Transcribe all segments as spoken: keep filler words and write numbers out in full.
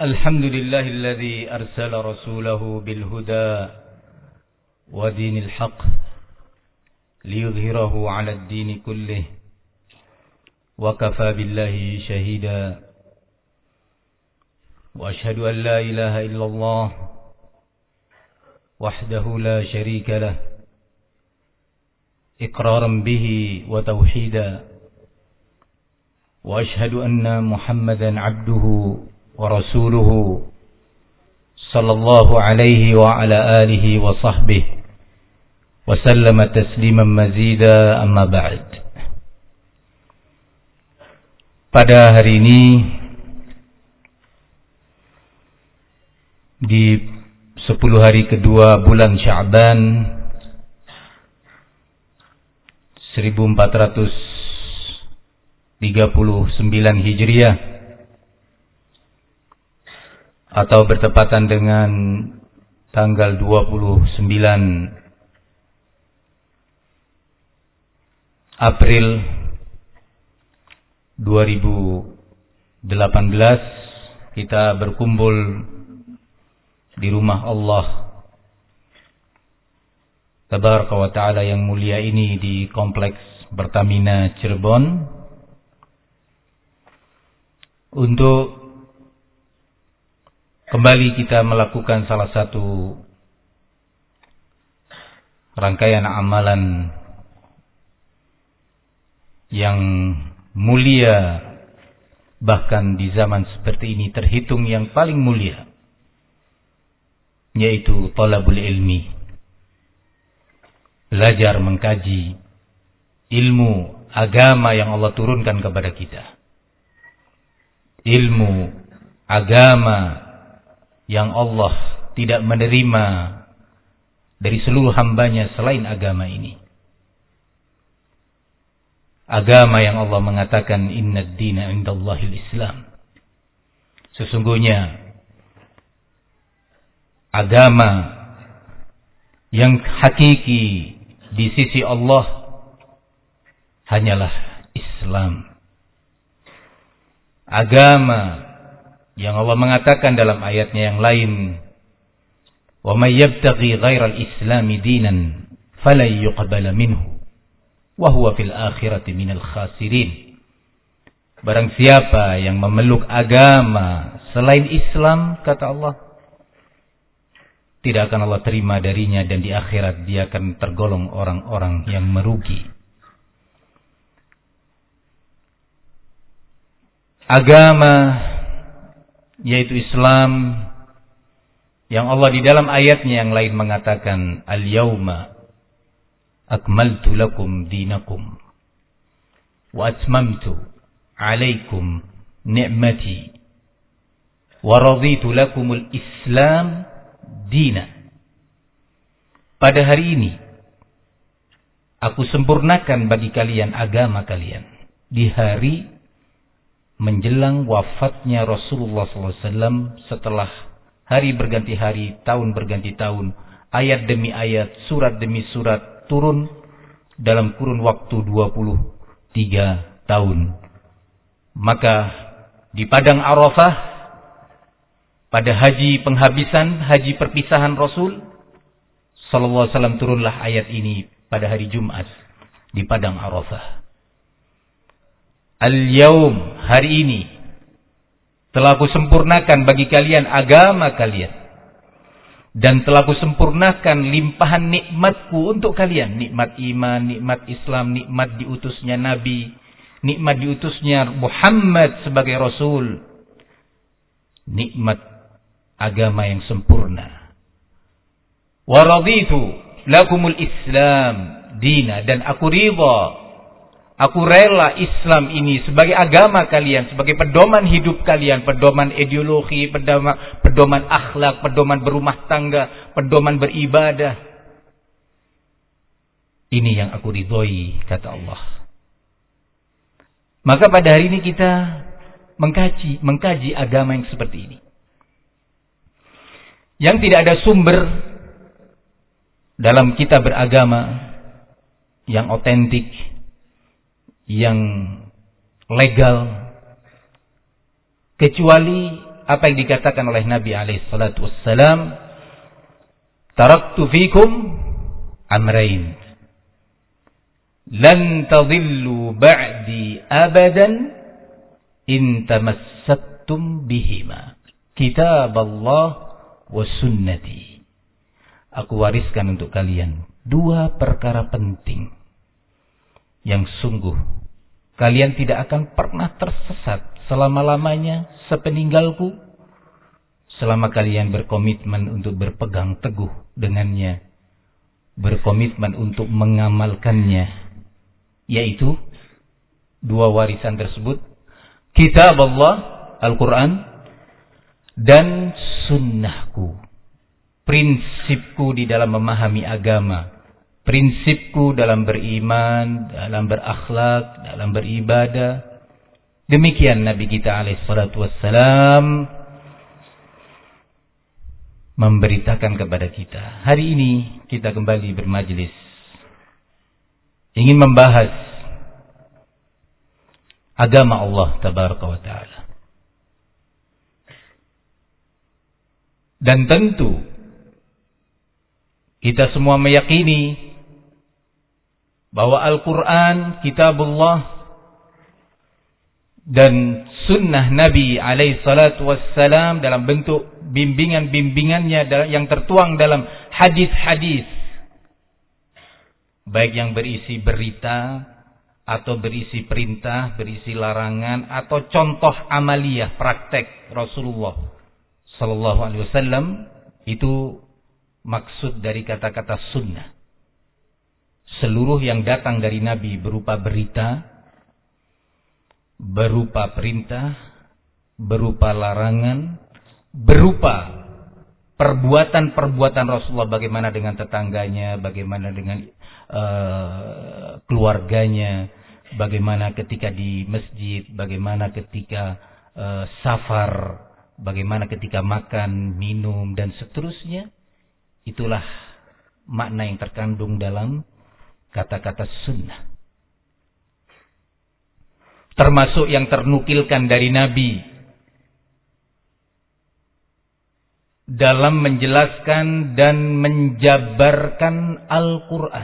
الحمد لله الذي أرسل رسوله بالهدى ودين الحق ليظهره على الدين كله وكفى بالله شهيدا وأشهد أن لا إله إلا الله وحده لا شريك له إقرارا به وتوحيدا وأشهد أن محمدا عبده ورسوله صلى الله عليه وعلى آله وصحبه وسلم تسليما مزيدا أما بعد. Pada hari ini di sepuluh hari kedua bulan Sya'ban seribu empat ratus tiga puluh sembilan Hijriah atau bertepatan dengan tanggal dua puluh sembilan April dua ribu delapan belas, kita berkumpul di rumah Allah Tabaraka wa Ta'ala yang mulia ini di Kompleks Pertamina Cirebon untuk kembali kita melakukan salah satu rangkaian amalan yang mulia, bahkan di zaman seperti ini terhitung yang paling mulia, yaitu talabul ilmi, belajar mengkaji ilmu agama yang Allah turunkan kepada kita, ilmu agama yang Allah tidak menerima dari seluruh hambanya selain agama ini. Agama yang Allah mengatakan innad dina indallahil Islam. Sesungguhnya agama yang hakiki di sisi Allah hanyalah Islam. Agama yang Allah mengatakan dalam ayatnya yang lain, wa may yabtaghi ghairal islami dinan falan yuqbala minhu wa huwa fil akhirati minal khasirin. Barang siapa yang memeluk agama selain Islam, kata Allah, tidak akan Allah terima darinya, dan di akhirat dia akan tergolong orang-orang yang merugi. Agama yaitu Islam yang Allah di dalam ayatnya yang lain mengatakan al-yawma akmaltu lakum dinakum wa atmamtu alaikum ni'mati wa raditu lakumul Islam dina. Pada hari ini aku sempurnakan bagi kalian agama kalian. Di hari menjelang wafatnya Rasulullah sallallahu alaihi wasallam, setelah hari berganti hari, tahun berganti tahun, ayat demi ayat, surat demi surat turun dalam kurun waktu dua puluh tiga tahun. Maka di padang Arafah, pada haji penghabisan, haji perpisahan Rasul sallallahu alaihi wasallam, turunlah ayat ini pada hari Jumat di padang Arafah. Al-yawm, hari ini telah aku sempurnakan bagi kalian agama kalian, dan telah aku sempurnakan limpahan nikmatku untuk kalian, nikmat iman, nikmat Islam, nikmat diutusnya Nabi, nikmat diutusnya Muhammad sebagai Rasul, nikmat agama yang sempurna. Wa raditu lakumul Islam dina, dan aku ridha, aku rela Islam ini sebagai agama kalian, sebagai pedoman hidup kalian, pedoman ideologi, pedoman, pedoman akhlak, pedoman berumah tangga, pedoman beribadah. Ini yang aku ridhoi, kata Allah. Maka pada hari ini kita mengkaji, mengkaji agama yang seperti ini, yang tidak ada sumber dalam kitab beragama yang otentik, yang legal, kecuali apa yang dikatakan oleh Nabi alaihi salatu wassalam, taraktu fikum amrain lan tadillu ba'di abadan in tamassaktum bihima, kitab Allah wa sunnati. Aku wariskan untuk kalian dua perkara penting yang sungguh kalian tidak akan pernah tersesat selama-lamanya sepeninggalku, selama kalian berkomitmen untuk berpegang teguh dengannya, berkomitmen untuk mengamalkannya, yaitu dua warisan tersebut, kitab Allah, Al-Quran, dan sunnahku, prinsipku di dalam memahami agama, prinsipku dalam beriman, dalam berakhlak, dalam beribadah. Demikian Nabi kita alaihi salatu wassalam memberitakan kepada kita. Hari ini kita kembali bermajlis, ingin membahas agama Allah tabaraka wa ta'ala. Dan tentu kita semua meyakini bahwa Al-Quran, kitabullah, dan sunnah Nabi alaihi salatu wassalam dalam bentuk bimbingan-bimbingannya yang tertuang dalam hadis-hadis, baik yang berisi berita atau berisi perintah, berisi larangan, atau contoh amaliyah, praktek Rasulullah sallallahu alaihi wasallam, itu maksud dari kata-kata sunnah. Seluruh yang datang dari Nabi berupa berita, berupa perintah, berupa larangan, berupa perbuatan-perbuatan Rasulullah, bagaimana dengan tetangganya, bagaimana dengan uh, keluarganya, bagaimana ketika di masjid, bagaimana ketika uh, safar, bagaimana ketika makan, minum, dan seterusnya. Itulah makna yang terkandung dalam kata-kata sunnah. Termasuk yang ternukilkan dari Nabi dalam menjelaskan dan menjabarkan Al-Quran.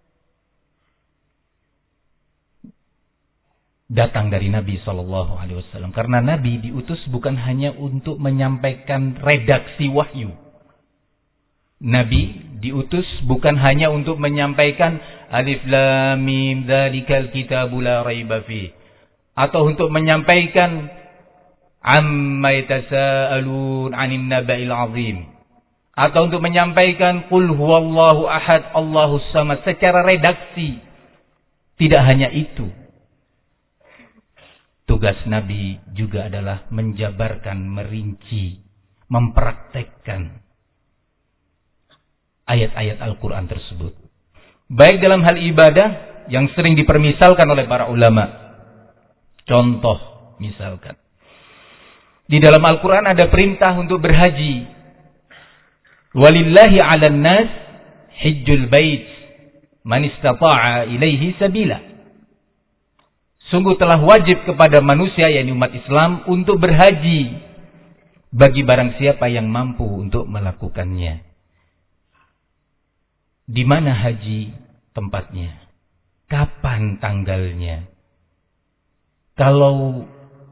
Datang dari Nabi shallallahu alaihi wasallam. Karena Nabi diutus bukan hanya untuk menyampaikan redaksi wahyu. Nabi diutus bukan hanya untuk menyampaikan alif lam mim dzalikal kitabu la raiba fi, atau untuk menyampaikan amma yatasaalun 'anil naba'il 'azim, atau untuk menyampaikan qul huwallahu ahad Allahus samad secara redaksi. Tidak hanya itu. Tugas Nabi juga adalah menjabarkan, merinci, mempraktekkan ayat-ayat Al-Quran tersebut. Baik dalam hal ibadah yang sering dipermisalkan oleh para ulama. Contoh misalkan, di dalam Al-Quran ada perintah untuk berhaji. Walillahi 'alan nas hijjul bait man istata'a ilaihi sabila. Sungguh telah wajib kepada manusia, yakni umat Islam, untuk berhaji bagi barang siapa yang mampu untuk melakukannya. Di mana haji tempatnya? Kapan tanggalnya? Kalau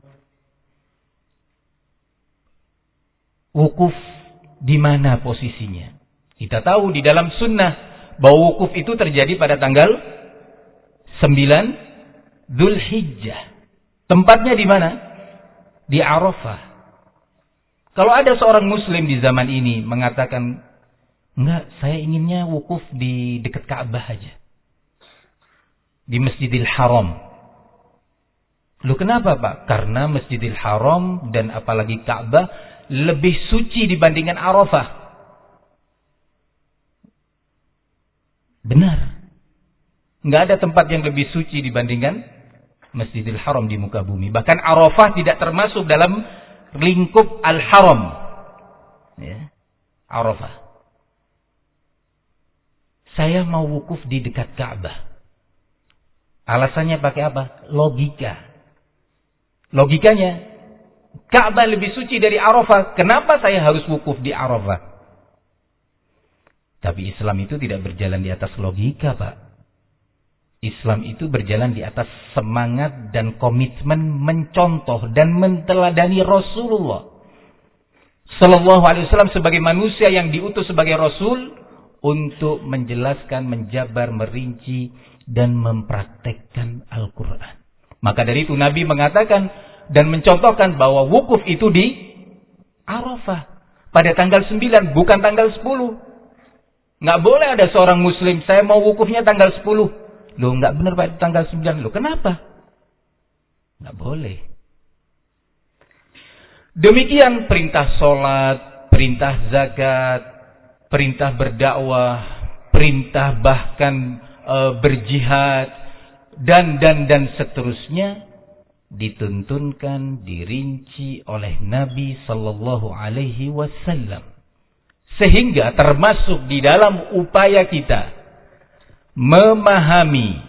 wukuf, di mana posisinya? Kita tahu di dalam sunnah bahwa wukuf itu terjadi pada tanggal sembilan Dzulhijjah. Tempatnya di mana? Di Arafah. Kalau ada seorang muslim di zaman ini mengatakan, enggak, saya inginnya wukuf di dekat Ka'bah aja, di Masjidil Haram. Loh kenapa Pak? Karena Masjidil Haram dan apalagi Ka'bah lebih suci dibandingkan Arafah. Benar. Enggak ada tempat yang lebih suci dibandingkan Masjidil Haram di muka bumi. Bahkan Arafah tidak termasuk dalam lingkup Al-Haram. Ya. Arafah. Saya mau wukuf di dekat Ka'bah. Alasannya pakai apa? Logika. Logikanya, Ka'bah lebih suci dari Arafah. Kenapa saya harus wukuf di Arafah? Tapi Islam itu tidak berjalan di atas logika, Pak. Islam itu berjalan di atas semangat dan komitmen mencontoh dan menteladani Rasulullah Sallallahu Alaihi Wasallam sebagai manusia yang diutus sebagai Rasul untuk menjelaskan, menjabar, merinci dan mempraktekkan Al-Quran. Maka dari itu Nabi mengatakan dan mencontohkan bahwa wukuf itu di Arafah pada tanggal sembilan, bukan tanggal sepuluh. Nggak boleh ada seorang muslim, saya mau wukufnya tanggal sepuluh. Loh, nggak benar pada tanggal sembilan. Loh, kenapa? Nggak boleh. Demikian perintah sholat, perintah zakat, perintah berdakwah, perintah bahkan e, berjihad, dan dan dan seterusnya dituntunkan, dirinci oleh Nabi Sallallahu Alaihi Wasallam, sehingga termasuk di dalam upaya kita memahami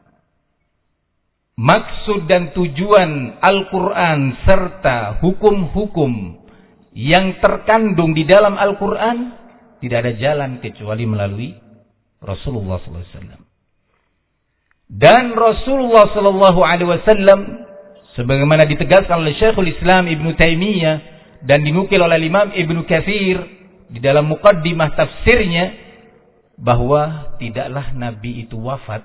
maksud dan tujuan Al-Quran serta hukum-hukum yang terkandung di dalam Al-Quran, tidak ada jalan kecuali melalui Rasulullah Sallallahu Alaihi Wasallam. Dan Rasulullah Sallallahu Alaihi Wasallam, sebagaimana ditegaskan oleh Syekhul Islam Ibnu Taimiyah dan dinukil oleh Imam Ibnu Katsir di dalam muqaddimah tafsirnya, bahwa tidaklah Nabi itu wafat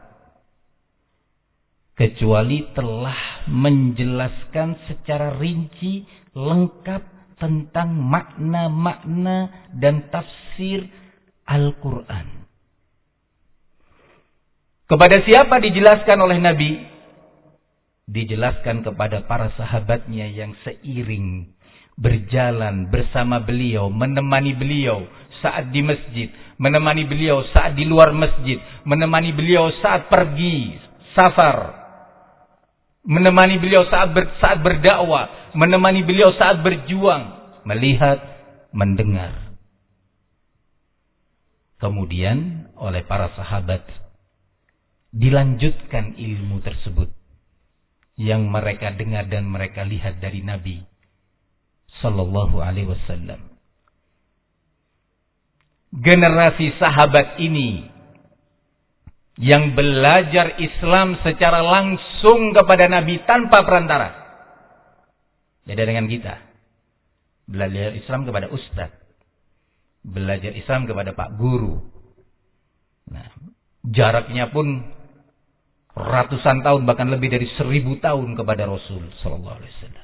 kecuali telah menjelaskan secara rinci lengkap tentang makna-makna dan tafsir Al-Quran. Kepada siapa dijelaskan oleh Nabi? Dijelaskan kepada para sahabatnya yang seiring berjalan bersama beliau, menemani beliau saat di masjid, menemani beliau saat di luar masjid, menemani beliau saat pergi safar, menemani beliau saat ber, saat berdakwah, menemani beliau saat berjuang, melihat, mendengar. Kemudian oleh para sahabat dilanjutkan ilmu tersebut yang mereka dengar dan mereka lihat dari Nabi Sallallahu Alaihi Wasallam. Generasi sahabat ini yang belajar Islam secara langsung kepada Nabi tanpa perantara. Beda dengan kita. Belajar Islam kepada ustaz. Belajar Islam kepada pak guru. Nah, jaraknya pun ratusan tahun, bahkan lebih dari seribu tahun kepada Rasul Sallallahu Alaihi Wasallam.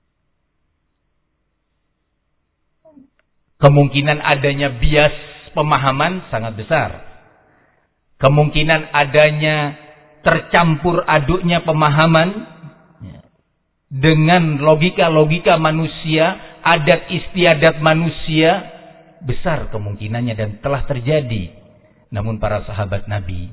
Kemungkinan adanya bias pemahaman sangat besar. Kemungkinan adanya tercampur aduknya pemahaman dengan logika-logika manusia, adat istiadat manusia, besar kemungkinannya dan telah terjadi. Namun para sahabat Nabi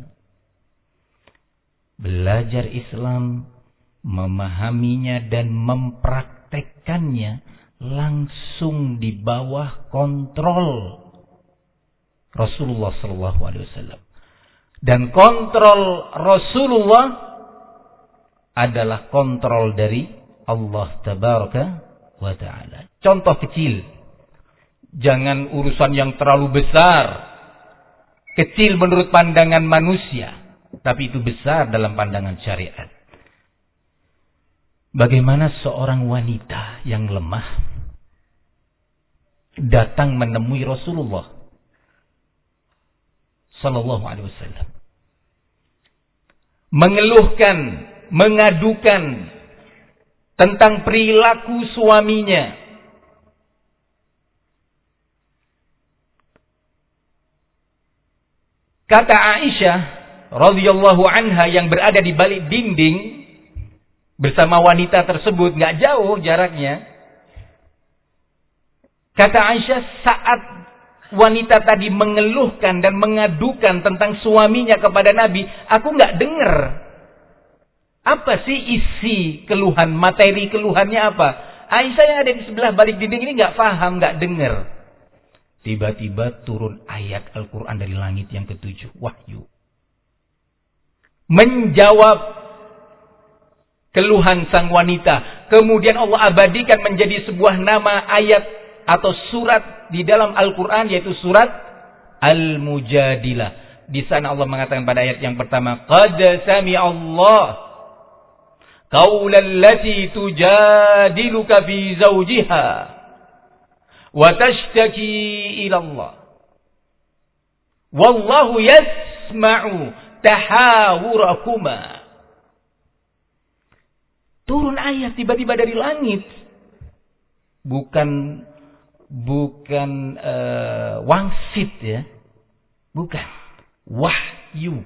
belajar Islam, memahaminya dan mempraktekkannya langsung di bawah kontrol Rasulullah Sallallahu Alaihi Wasallam. Dan kontrol Rasulullah adalah kontrol dari Allah Tabaraka wa Ta'ala. Contoh kecil. Jangan urusan yang terlalu besar. Kecil menurut pandangan manusia, tapi itu besar dalam pandangan syariat. Bagaimana seorang wanita yang lemah datang menemui Rasulullah Sallallahu Alaihi Wasallam, mengeluhkan, mengadukan tentang perilaku suaminya. Kata Aisyah radhiyallahu anha yang berada di balik dinding bersama wanita tersebut, nggak jauh jaraknya. Kata Aisyah, saat wanita tadi mengeluhkan dan mengadukan tentang suaminya kepada Nabi, aku nggak dengar. Apa sih isi keluhan, materi keluhannya apa? Aisyah yang ada di sebelah balik dinding ini nggak paham, nggak dengar. Tiba-tiba turun ayat Al-Quran dari langit yang ketujuh, wahyu. Menjawab keluhan sang wanita. Kemudian Allah abadikan menjadi sebuah nama, ayat atau surat di dalam Al-Quran, yaitu surat Al-Mujadilah. Di sana Allah mengatakan pada ayat yang pertama, Qad sami'a Allah qaulal lati tujadiluka fi zawjiha wa tashtaki ila Allah. Wallahu yasma'u tahawurakuma. Turun ayat tiba-tiba dari langit. Bukan bukan uh, wangsit ya. Bukan. Wahyu.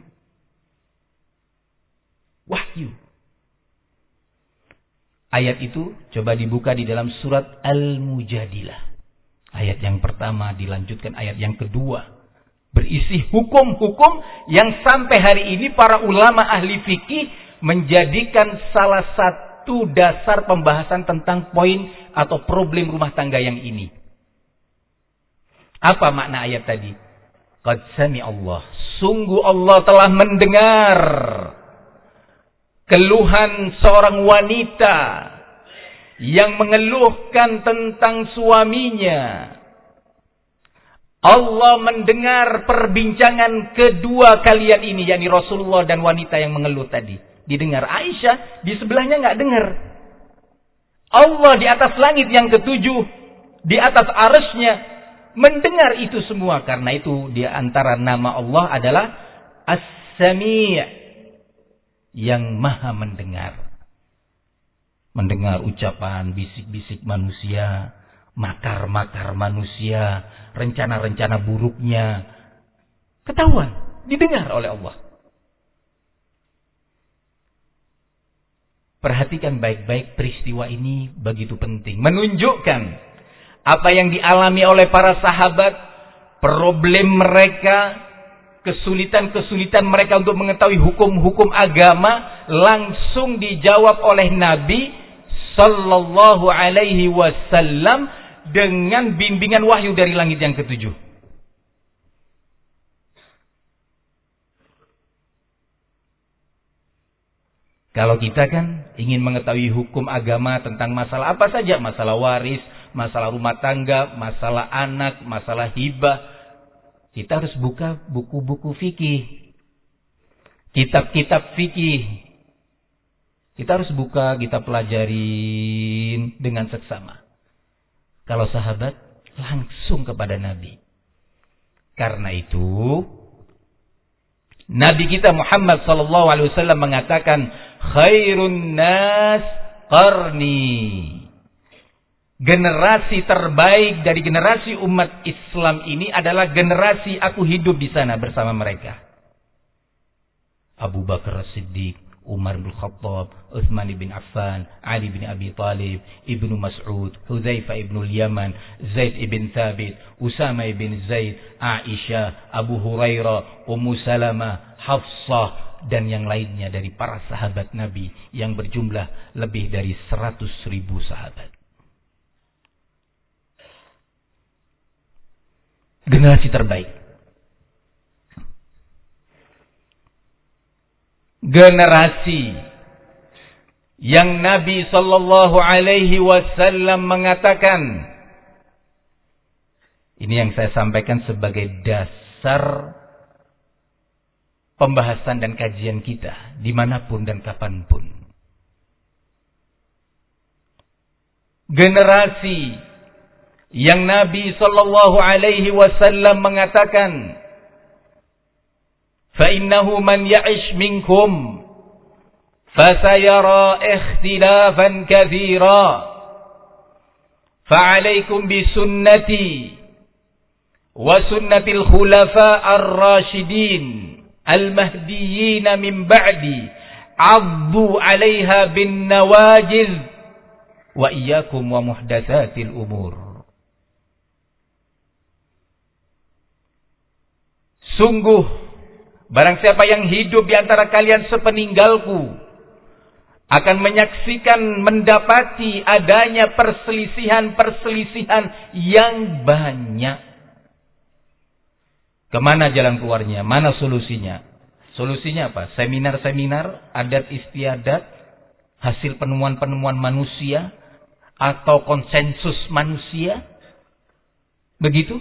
Wahyu. Ayat itu coba dibuka di dalam surat Al-Mujadilah. Ayat yang pertama dilanjutkan ayat yang kedua. Berisi hukum-hukum yang sampai hari ini para ulama ahli fikih menjadikan salah satu dasar pembahasan tentang poin atau problem rumah tangga yang ini. Apa makna ayat tadi? Qad sami Allah. Sungguh Allah telah mendengar keluhan seorang wanita yang mengeluhkan tentang suaminya. Allah mendengar perbincangan kedua kalian ini, yakni Rasulullah dan wanita yang mengeluh tadi. Didengar. Aisyah di sebelahnya nggak dengar. Allah di atas langit yang ketujuh, di atas arsy-Nya mendengar itu semua. Karena itu di antara nama Allah adalah As-Sami', yang maha mendengar. Mendengar ucapan, bisik-bisik manusia, makar-makar manusia, rencana-rencana buruknya. Ketahuan, didengar oleh Allah. Perhatikan baik-baik, peristiwa ini begitu penting. Menunjukkan apa yang dialami oleh para sahabat, problem mereka, kesulitan-kesulitan mereka untuk mengetahui hukum-hukum agama, langsung dijawab oleh Nabi Sallallahu Alaihi Wasallam dengan bimbingan wahyu dari langit yang ketujuh. Kalau kita kan ingin mengetahui hukum agama tentang masalah apa saja, masalah waris, masalah rumah tangga, masalah anak, masalah hibah, kita harus buka buku-buku fikih, kitab-kitab fikih. Kita harus buka, kita pelajarin dengan seksama. Kalau sahabat langsung kepada Nabi. Karena itu Nabi kita Muhammad sallallahu alaihi wasallam mengatakan, khairun nas qarni. Generasi terbaik dari generasi umat Islam ini adalah generasi aku hidup di sana bersama mereka. Abu Bakar As-Siddiq, Umar bin Khattab, Utsman bin Affan, Ali bin Abi Talib, Ibnu Mas'ud, Hudzaifah ibn al-Yaman, Zaid ibn Thabit, Usama ibn Zaid, Aisyah, Abu Hurairah, Ummu Salamah, Hafsah, dan yang lainnya dari para sahabat Nabi yang berjumlah lebih dari seratus ribu sahabat. Generasi terbaik. Generasi yang Nabi sallallahu alaihi wasallam mengatakan, ini yang saya sampaikan sebagai dasar pembahasan dan kajian kita dimanapun dan kapanpun. Generasi yang Nabi sallallahu alaihi wasallam mengatakan, fa innahu man ya'ish minkum fasayara ikhtilafan katsira fa 'alaikum bi sunnati wa sunnatil khulafa ar-rasyidin al-mahdiyyin min ba'di 'addu 'alaiha bin nawajiz wa iyyakum wa muhdatsatil umur. Sungguh, barang siapa yang hidup di antara kalian sepeninggalku akan menyaksikan, mendapati adanya perselisihan-perselisihan yang banyak. Kemana jalan keluarnya? Mana solusinya? Solusinya apa? Seminar-seminar, adat istiadat, hasil penemuan-penemuan manusia atau konsensus manusia? Begitu?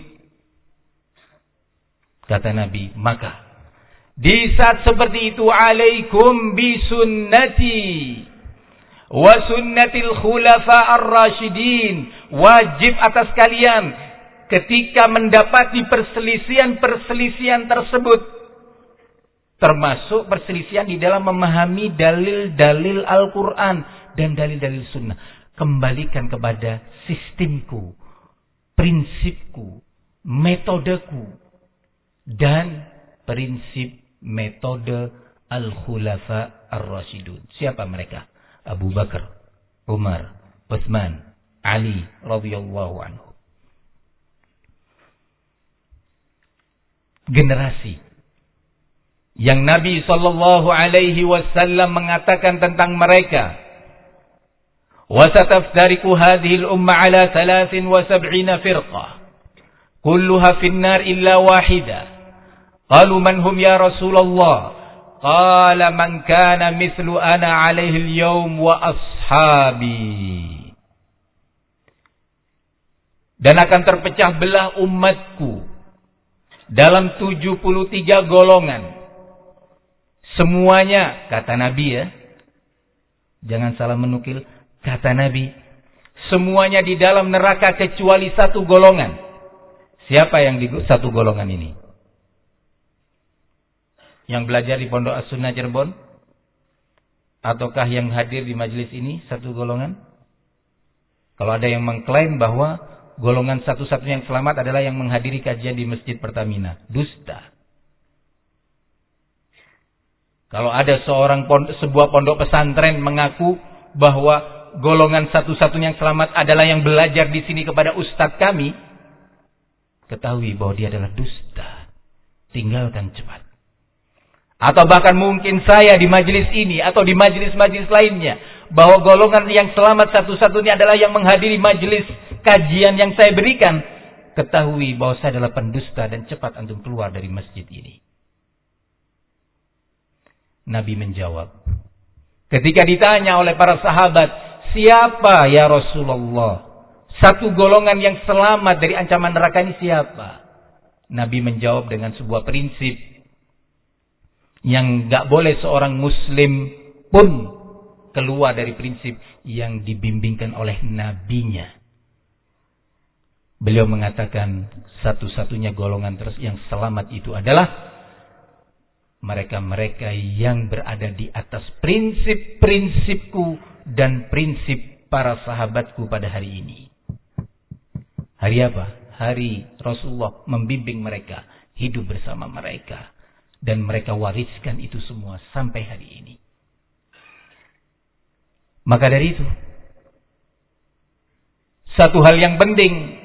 Kata Nabi, maka di saat seperti itu, alaikum bisunnati wa sunnatil khulafa ar-rasyidin. Wajib atas kalian ketika mendapati perselisihan-perselisihan tersebut, termasuk perselisihan di dalam memahami dalil-dalil Al-Quran dan dalil-dalil sunnah, kembalikan kepada sistemku, prinsipku, metodeku, dan prinsip metode Al-Khulafa Ar-Rasyidun. Siapa mereka? Abu Bakar, Umar, Utsman, Ali radhiyallahu anhu. Generasi yang Nabi sallallahu alaihi wasallam mengatakan tentang mereka, wa sataftariqu hadhihi al-umma ala thalathin wa sab'ina firqah kulluha fin nar illa wahidah. Qalu man hum ya Rasulullah? Qala man kana mithlu ana alaihi al-yawm wa ashabi. Dan akan terpecah belah umatku dalam tujuh puluh tiga golongan. Semuanya, kata Nabi ya, jangan salah menukil, kata Nabi, semuanya di dalam neraka kecuali satu golongan. Siapa yang di satu golongan ini? Yang belajar di Pondok As-Sunnah Cirebon? Ataukah yang hadir di majelis ini satu golongan? Kalau ada yang mengklaim bahwa golongan satu-satunya yang selamat adalah yang menghadiri kajian di Masjid Pertamina, dusta. Kalau ada seorang pondok, sebuah pondok pesantren mengaku bahwa golongan satu-satunya yang selamat adalah yang belajar di sini kepada ustadz kami, ketahui bahwa dia adalah dusta. Tinggalkan cepat. Atau bahkan mungkin saya di majelis ini atau di majelis-majelis lainnya, bahwa golongan yang selamat satu-satunya adalah yang menghadiri majelis kajian yang saya berikan, ketahui bahwa saya adalah pendusta dan cepat antum keluar dari masjid ini. Nabi menjawab, ketika ditanya oleh para sahabat, siapa ya Rasulullah satu golongan yang selamat dari ancaman neraka ini, siapa? Nabi menjawab dengan sebuah prinsip yang gak boleh seorang muslim pun keluar dari prinsip yang dibimbingkan oleh nabinya. Beliau mengatakan satu-satunya golongan terus yang selamat itu adalah mereka-mereka yang berada di atas prinsip-prinsipku dan prinsip para sahabatku pada hari ini. Hari apa? Hari Rasulullah membimbing mereka, hidup bersama mereka. Dan mereka wariskan itu semua sampai hari ini. Maka dari itu, satu hal yang penting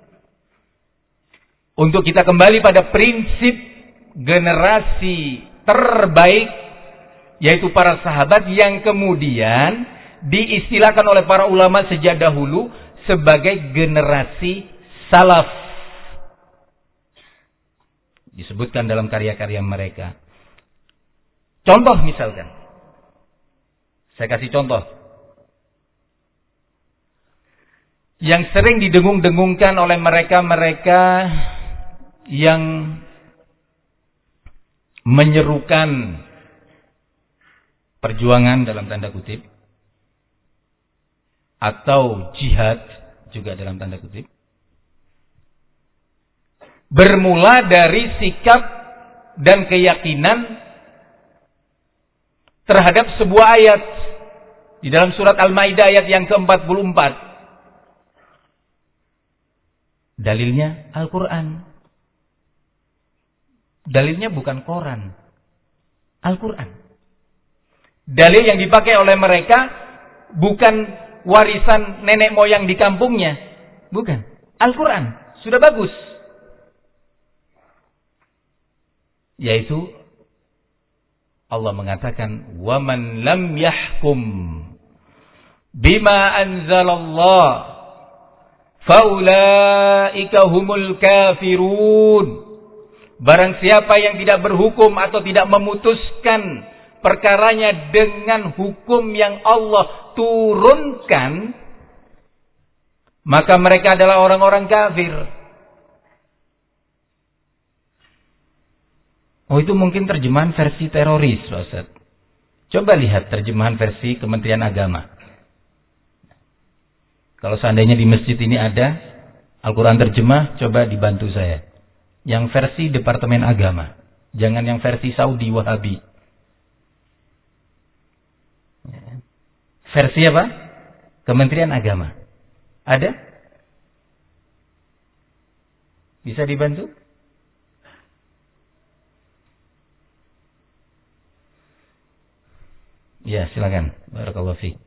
untuk kita kembali pada prinsip generasi terbaik, yaitu para sahabat yang kemudian diistilahkan oleh para ulama sejak dahulu sebagai generasi salaf. Disebutkan dalam karya-karya mereka. Contoh misalkan. Saya kasih contoh. Yang sering didengung-dengungkan oleh mereka-mereka yang menyerukan perjuangan dalam tanda kutip. Atau jihad juga dalam tanda kutip. Bermula dari sikap dan keyakinan terhadap sebuah ayat di dalam surat Al-Maidah ayat yang ke empat puluh empat. Dalilnya Al-Quran. Dalilnya bukan Quran, Al-Quran. Dalil yang dipakai oleh mereka bukan warisan nenek moyang di kampungnya, bukan. Al-Quran sudah bagus. Yaitu Allah mengatakan, "Waman lam yahkum bima anzalallah faulaika humul kafirun." Barang siapa yang tidak berhukum atau tidak memutuskan perkaranya dengan hukum yang Allah turunkan, maka mereka adalah orang-orang kafir. Oh, itu mungkin terjemahan versi teroris, Ustaz. Coba lihat terjemahan versi Kementerian Agama. Kalau seandainya di masjid ini ada Al-Quran terjemah, coba dibantu saya. Yang versi Departemen Agama. Jangan yang versi Saudi Wahabi. Versi apa? Kementerian Agama. Ada? Bisa dibantu? Ya, silakan. Barakallahu fiik.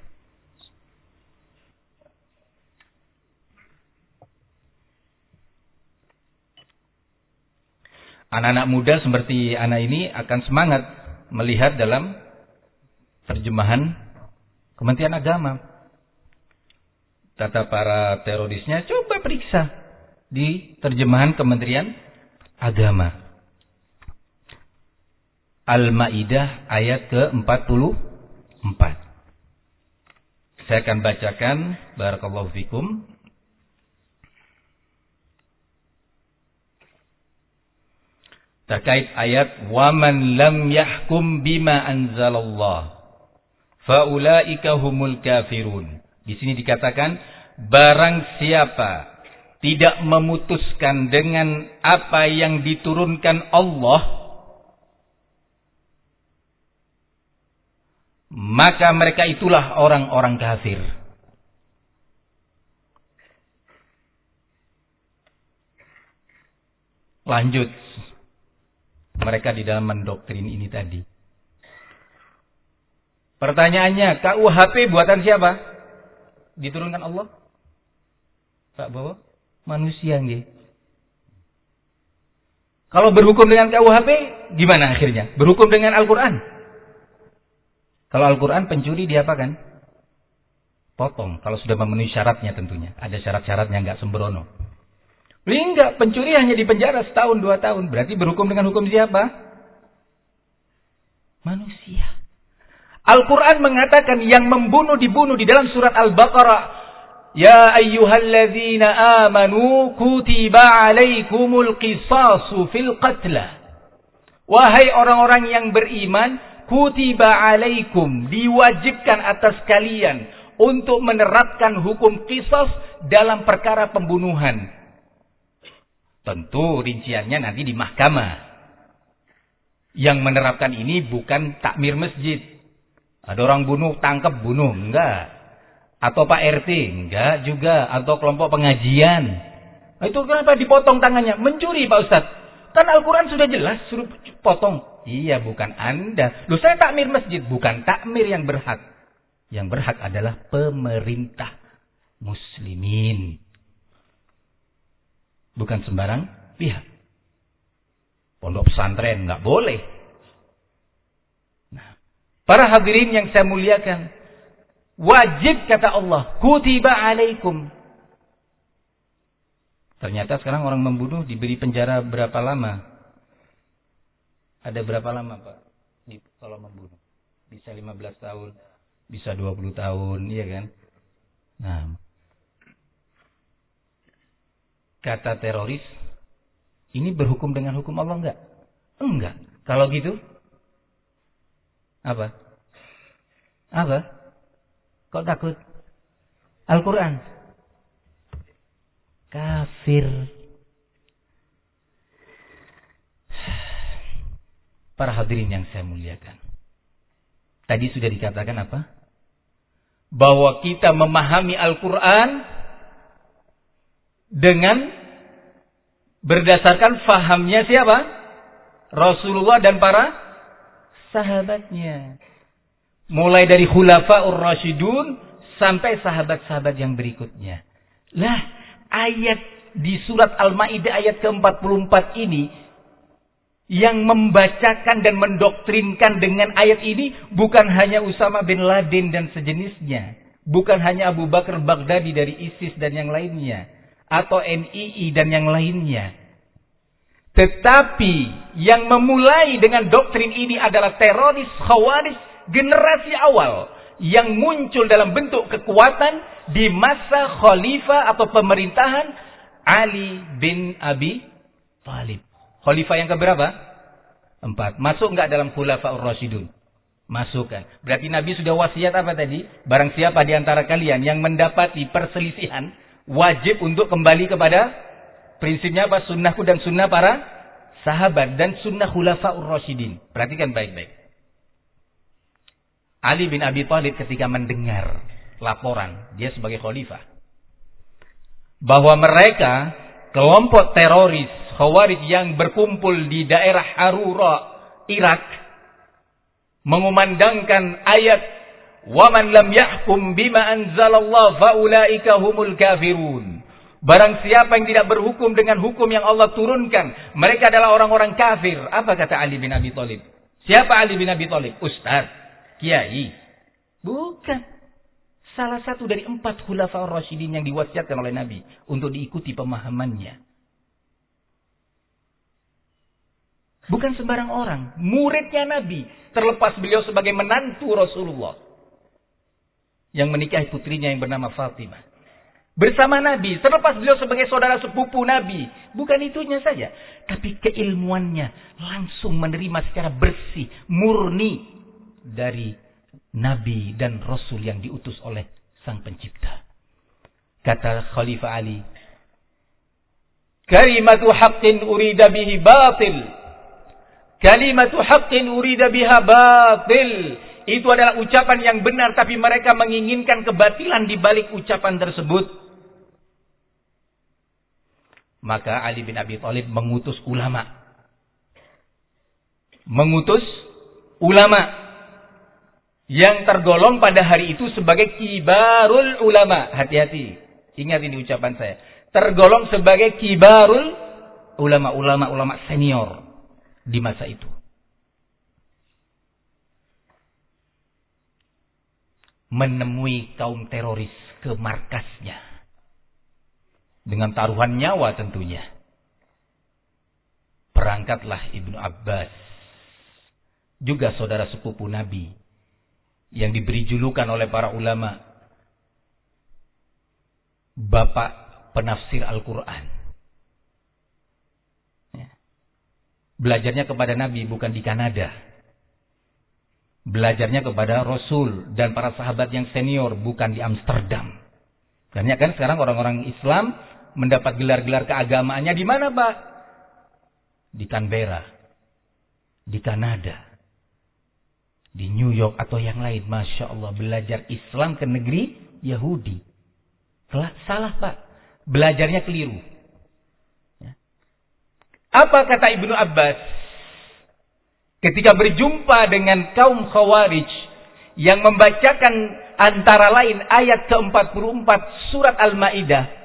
Anak-anak muda seperti anak ini akan semangat melihat dalam terjemahan Kementerian Agama. Kata para terorisnya, coba periksa di terjemahan Kementerian Agama. Al-Maidah ayat ke empat puluh empat. Saya akan bacakan, barakallahu fikum. Terkait ayat waman lam yahkum bima anzalallah faulaika humul kafirun. Di sini dikatakan barang siapa tidak memutuskan dengan apa yang diturunkan Allah, maka mereka itulah orang-orang kafir. Lanjut. Mereka di dalam mendoktrin ini tadi. Pertanyaannya, K U H P buatan siapa? Diturunkan Allah? Pak Bowo? Manusia nggih. Kalau berhukum dengan K U H P, gimana akhirnya? Berhukum dengan Al-Quran? Kalau Al-Quran pencuri diapakan? Potong. Kalau sudah memenuhi syaratnya tentunya. Ada syarat-syaratnya, nggak sembrono. Enggak, pencuri hanya dipenjara setahun dua tahun. Berarti berhukum dengan hukum siapa? Manusia. Al-Quran mengatakan yang membunuh dibunuh di dalam surat Al-Baqarah. Ya ayyuhalladzina amanu kutiba alaikumul qisasu fil qatla. Wahai orang-orang yang beriman, kutiba alaikum, diwajibkan atas kalian untuk menerapkan hukum qisas dalam perkara pembunuhan. Tentu rinciannya nanti di mahkamah. Yang menerapkan ini bukan takmir masjid. Ada orang bunuh, tangkap, bunuh. Enggak. Atau Pak R T. Enggak juga. Atau kelompok pengajian. Nah, itu kenapa dipotong tangannya? Mencuri Pak Ustadz. Kan Al-Quran sudah jelas suruh potong. Iya, bukan Anda. Loh, saya takmir masjid. Bukan takmir yang berhak. Yang berhak adalah pemerintah muslimin. Bukan sembarang pihak. Pondok pesantren nggak boleh. Nah, para hadirin yang saya muliakan, wajib kata Allah, kutiba alaikum. Ternyata sekarang orang membunuh diberi penjara berapa lama? Ada berapa lama Pak? Kalau membunuh bisa lima belas tahun, bisa dua puluh tahun, iya kan? Nah, kata teroris, ini berhukum dengan hukum Allah enggak? Enggak. Kalau gitu, apa? Apa? Kok takut? Al-Quran. Kafir. Para hadirin yang saya muliakan. Tadi sudah dikatakan apa? Bahwa kita memahami Al-Quran dengan berdasarkan fahamnya siapa? Rasulullah dan para sahabatnya. Mulai dari Khulafaur Rasyidun sampai sahabat-sahabat yang berikutnya. Lah, ayat di surat Al-Maidah ayat ke empat puluh empat ini yang membacakan dan mendoktrinkan dengan ayat ini bukan hanya Usama bin Laden dan sejenisnya, bukan hanya Abu Bakar Baghdadi dari ISIS dan yang lainnya, atau N I I dan yang lainnya. Tetapi yang memulai dengan doktrin ini adalah teroris Khawarij generasi awal yang muncul dalam bentuk kekuatan di masa khalifah atau pemerintahan Ali bin Abi Thalib. Khalifah yang keberapa? Empat. Masuk enggak dalam Khulafaur Rasyidun? Masukkan. Berarti Nabi sudah wasiat apa tadi? Barang siapa di antara kalian yang mendapati perselisihan, wajib untuk kembali kepada prinsipnya apa? Sunnahku dan sunnah para sahabat dan sunnah Khulafaur Rasyidin. Perhatikan baik-baik. Ali bin Abi Thalib ketika mendengar laporan, dia sebagai khalifah, bahwa mereka kelompok teroris Khawarij yang berkumpul di daerah Harura, Irak, mengumandangkan ayat "Waman lam yahkum bima anzalallah faulaika humul kafirun." Barang siapa yang tidak berhukum dengan hukum yang Allah turunkan, mereka adalah orang-orang kafir. Apa kata Ali bin Abi Thalib? Siapa Ali bin Abi Thalib? Ustaz, kiai? Bukan. Salah satu dari empat Khulafaur Rasyidin yang diwasiatkan oleh Nabi untuk diikuti pemahamannya. Bukan sembarang orang, muridnya Nabi, terlepas beliau sebagai menantu Rasulullah yang menikahi putrinya yang bernama Fatimah. Bersama Nabi, terlepas beliau sebagai saudara sepupu Nabi. Bukan itunya saja, tapi keilmuannya langsung menerima secara bersih, murni dari Nabi dan Rasul yang diutus oleh Sang Pencipta. Kata Khalifah Ali, "Kalimatu haqqin urida bihi batil. Kalimatu haqqin urida biha batil." Itu adalah ucapan yang benar, tapi mereka menginginkan kebatilan di balik ucapan tersebut. Maka Ali bin Abi Thalib mengutus ulama. Mengutus ulama yang tergolong pada hari itu sebagai kibarul ulama. Hati-hati, ingat ini ucapan saya. Tergolong sebagai kibarul ulama, ulama-ulama senior di masa itu. Menemui kaum teroris ke markasnya. Dengan taruhan nyawa tentunya. Berangkatlah Ibnu Abbas. Juga saudara sepupu Nabi. Yang diberi julukan oleh para ulama. Bapak penafsir Al-Quran. Belajarnya kepada Nabi bukan di Kanada. Belajarnya kepada Rasul dan para sahabat yang senior bukan di Amsterdam. Karena kan sekarang orang-orang Islam mendapat gelar-gelar keagamaannya di mana, Pak? Di Canberra, di Kanada, di New York atau yang lain. Masya Allah, belajar Islam ke negeri Yahudi. Salah, Pak. Belajarnya keliru. Apa kata Ibnu Abbas ketika berjumpa dengan kaum Khawarij yang membacakan antara lain ayat ke empat puluh empat surat Al-Maidah?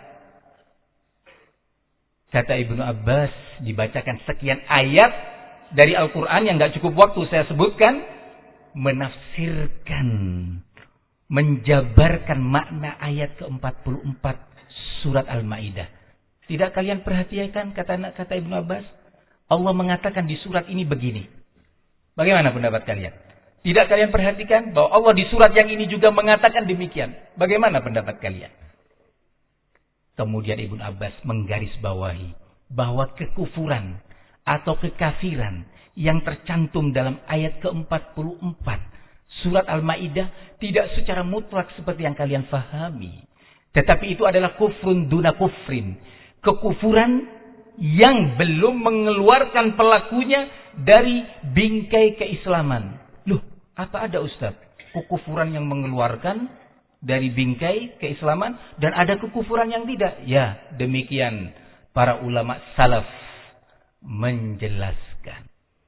Kata Ibnu Abbas, dibacakan sekian ayat dari Al-Quran yang gak cukup waktu saya sebutkan, menafsirkan, menjabarkan makna ayat ke empat puluh empat surat Al-Maidah. Tidak kalian perhatikan kata kata Ibnu Abbas? Allah mengatakan di surat ini begini. Bagaimana pendapat kalian? Tidak kalian perhatikan bahwa Allah di surat yang ini juga mengatakan demikian? Bagaimana pendapat kalian? Kemudian Ibnu Abbas menggarisbawahi bahwa kekufuran atau kekafiran yang tercantum dalam ayat ke empat puluh empat surat Al-Maidah tidak secara mutlak seperti yang kalian fahami. Tetapi itu adalah kufrun duna kufrin. Kekufuran yang belum mengeluarkan pelakunya dari bingkai keislaman. Loh, apa ada Ustaz? Kekufuran yang mengeluarkan dari bingkai keislaman dan ada kekufuran yang tidak? Ya, demikian para ulama salaf menjelaskan.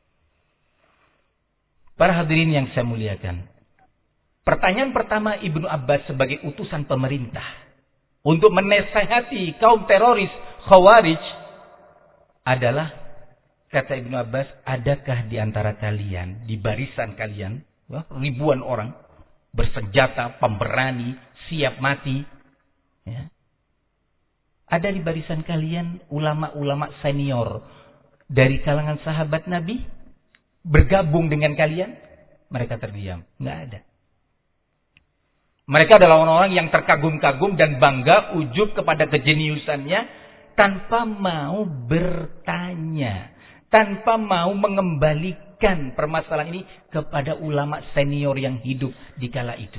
Para hadirin yang saya muliakan, pertanyaan pertama Ibnu Abbas sebagai utusan pemerintah untuk menasihati kaum teroris Khawarij adalah, kata Ibnu Abbas, adakah di antara kalian, di barisan kalian, ribuan orang bersenjata, pemberani, siap mati, ya, ada di barisan kalian ulama-ulama senior dari kalangan sahabat Nabi bergabung dengan kalian? Mereka terdiam. Nggak ada. Mereka adalah orang-orang yang terkagum-kagum dan bangga, ujub kepada kejeniusannya, tanpa mau bertanya, tanpa mau mengembalikan permasalahan ini kepada ulama senior yang hidup di kala itu.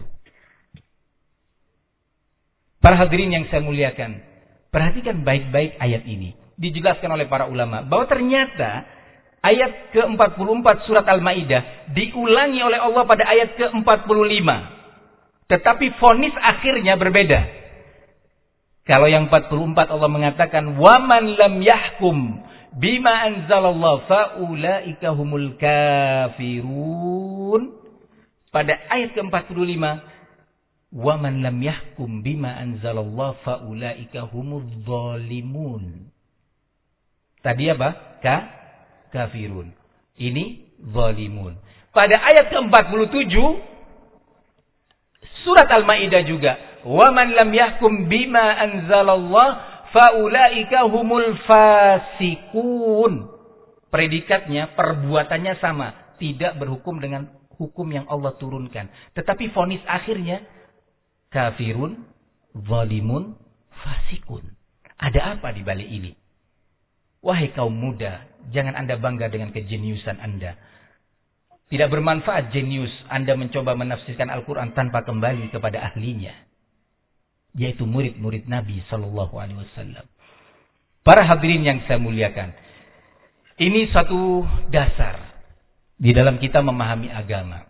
Para hadirin yang saya muliakan, perhatikan baik-baik ayat ini. Dijelaskan oleh para ulama bahwa ternyata ayat ke empat puluh empat surat Al-Maidah diulangi oleh Allah pada ayat ke empat puluh lima. Tetapi vonis akhirnya berbeda. Kalau yang empat puluh empat Allah mengatakan waman lam yahkum bima anzalallah faulaika humul kafirun. Pada ayat ke empat puluh lima waman lam yahkum bima anzalallah faulaika humul zalimun. Tadi apa? Ka kafirun. Ini zalimun. Pada ayat ke empat puluh tujuh surat Al-Maidah juga, "Wa man lam yahkum bima anzalallah faulaika humul fasikun." Predikatnya, perbuatannya sama, tidak berhukum dengan hukum yang Allah turunkan. Tetapi vonis akhirnya kafirun, zalimun, fasikun. Ada apa di balik ini? Wahai kaum muda, jangan Anda bangga dengan kejeniusan Anda. Tidak bermanfaat jenius Anda mencoba menafsirkan Al-Quran tanpa kembali kepada ahlinya, yaitu murid-murid Nabi Sallallahu Alaihi Wasallam. Para hadirin yang saya muliakan, ini satu dasar di dalam kita memahami agama.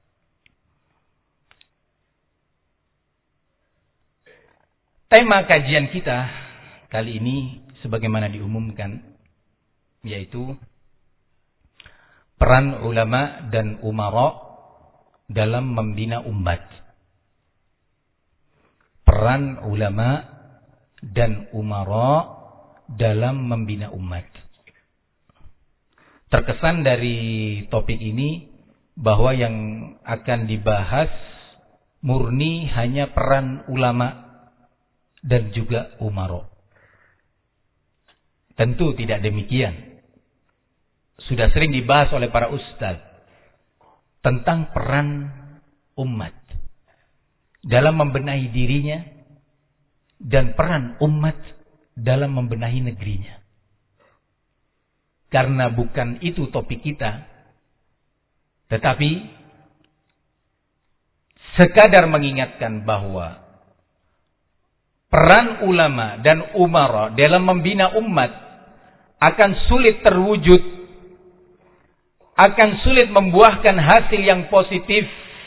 Tema kajian kita kali ini, sebagaimana diumumkan, yaitu peran ulama dan umara dalam membina umat. Peran ulama dan umara dalam membina umat. Terkesan dari topik ini bahwa yang akan dibahas murni hanya peran ulama dan juga umara. Tentu tidak demikian. Sudah sering dibahas oleh para ustadz tentang peran umat dalam membenahi dirinya dan peran umat dalam membenahi negerinya. Karena bukan itu topik kita, tetapi sekadar mengingatkan bahwa peran ulama dan umara dalam membina umat akan sulit terwujud, akan sulit membuahkan hasil yang positif,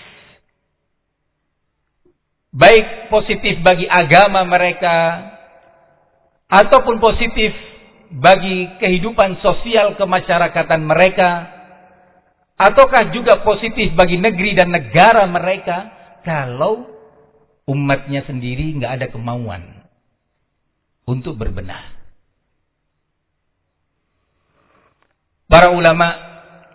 baik positif bagi agama mereka ataupun positif bagi kehidupan sosial kemasyarakatan mereka, ataukah juga positif bagi negeri dan negara mereka, kalau umatnya sendiri nggak ada kemauan untuk berbenah. Para ulama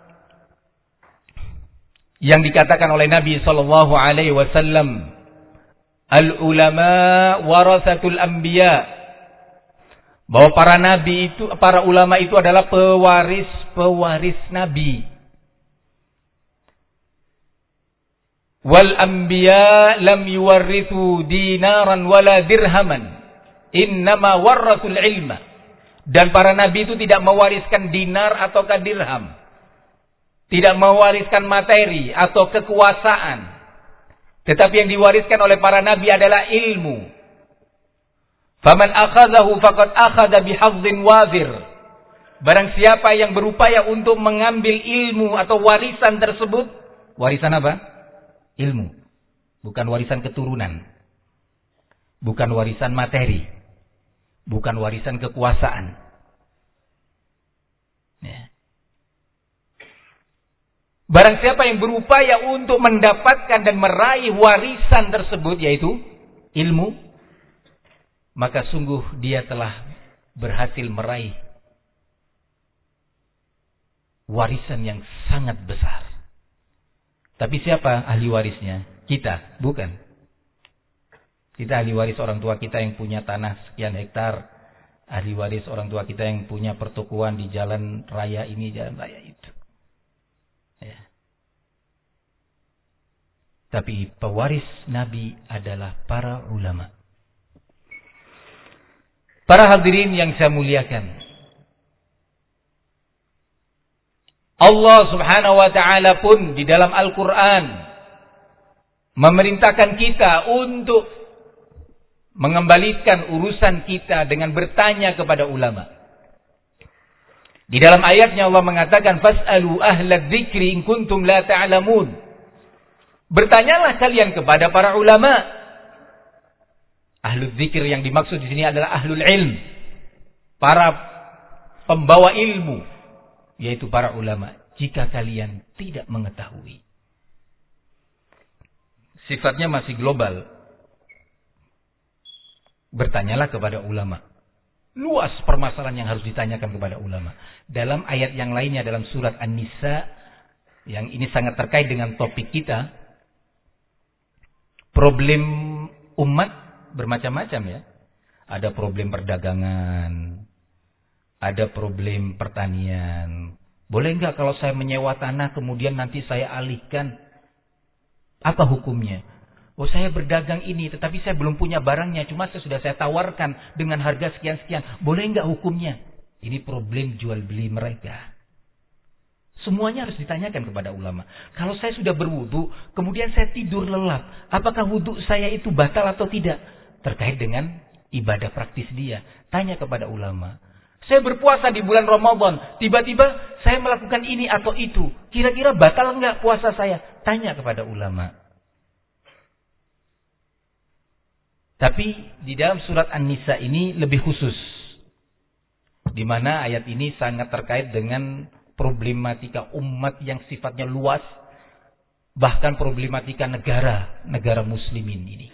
yang dikatakan oleh Nabi sallallahu alaihi wasallam, al-ulama warasatul anbiya, bahwa para nabi itu, para ulama itu adalah pewaris-pewaris nabi. Wal anbiya lam yuwarrithu dinaran wala dirhaman, innama warrasul ilma. Dan para nabi itu tidak mewariskan dinar ataukah dirham, tidak mewariskan materi atau kekuasaan, tetapi yang diwariskan oleh para nabi adalah ilmu. Faman akhadhahu faqad akhadha bihadzdin wazir. Barang siapa yang berupaya untuk mengambil ilmu atau warisan tersebut, warisan apa? Ilmu. Bukan warisan keturunan. Bukan warisan materi. Bukan warisan kekuasaan. Ya. Barang siapa yang berupaya untuk mendapatkan dan meraih warisan tersebut, yaitu ilmu, maka sungguh dia telah berhasil meraih warisan yang sangat besar. Tapi siapa ahli warisnya? Kita, bukan. Kita ahli waris orang tua kita yang punya tanah sekian hektar, Ahli waris orang tua kita yang punya pertokoan di jalan raya ini, jalan raya itu. Ya. Tapi pewaris Nabi adalah para ulama. Para hadirin yang saya muliakan, Allah subhanahu wa ta'ala pun di dalam Al-Quran memerintahkan kita untuk mengembalikan urusan kita dengan bertanya kepada ulama. Di dalam ayatnya Allah mengatakan, Fas'alu ahla dzikri in kuntum la ta'lamun. Bertanyalah kalian kepada para ulama. Ahlul dzikir yang dimaksud di sini adalah ahlul ilm. Para pembawa ilmu, yaitu para ulama. Jika kalian tidak mengetahui. Sifatnya masih global. Bertanyalah kepada ulama. Luas permasalahan yang harus ditanyakan kepada ulama. Dalam ayat yang lainnya dalam surat An-Nisa, yang ini sangat terkait dengan topik kita, problem umat bermacam-macam ya. Ada problem perdagangan, ada problem pertanian. Boleh enggak kalau saya menyewa tanah kemudian nanti saya alihkan? Apa hukumnya? Oh, saya berdagang ini tetapi saya belum punya barangnya, cuma saya sudah saya tawarkan dengan harga sekian-sekian. Boleh enggak hukumnya? Ini problem jual beli mereka. Semuanya harus ditanyakan kepada ulama. Kalau saya sudah berwudu, kemudian saya tidur lelap, apakah wudu saya itu batal atau tidak? Terkait dengan ibadah praktis dia. Tanya kepada ulama. Saya berpuasa di bulan Ramadan, tiba-tiba saya melakukan ini atau itu. Kira-kira batal enggak puasa saya? Tanya kepada ulama. Tapi di dalam surat An-Nisa ini lebih khusus. Di mana ayat ini sangat terkait dengan problematika umat yang sifatnya luas. Bahkan problematika negara, negara muslimin ini.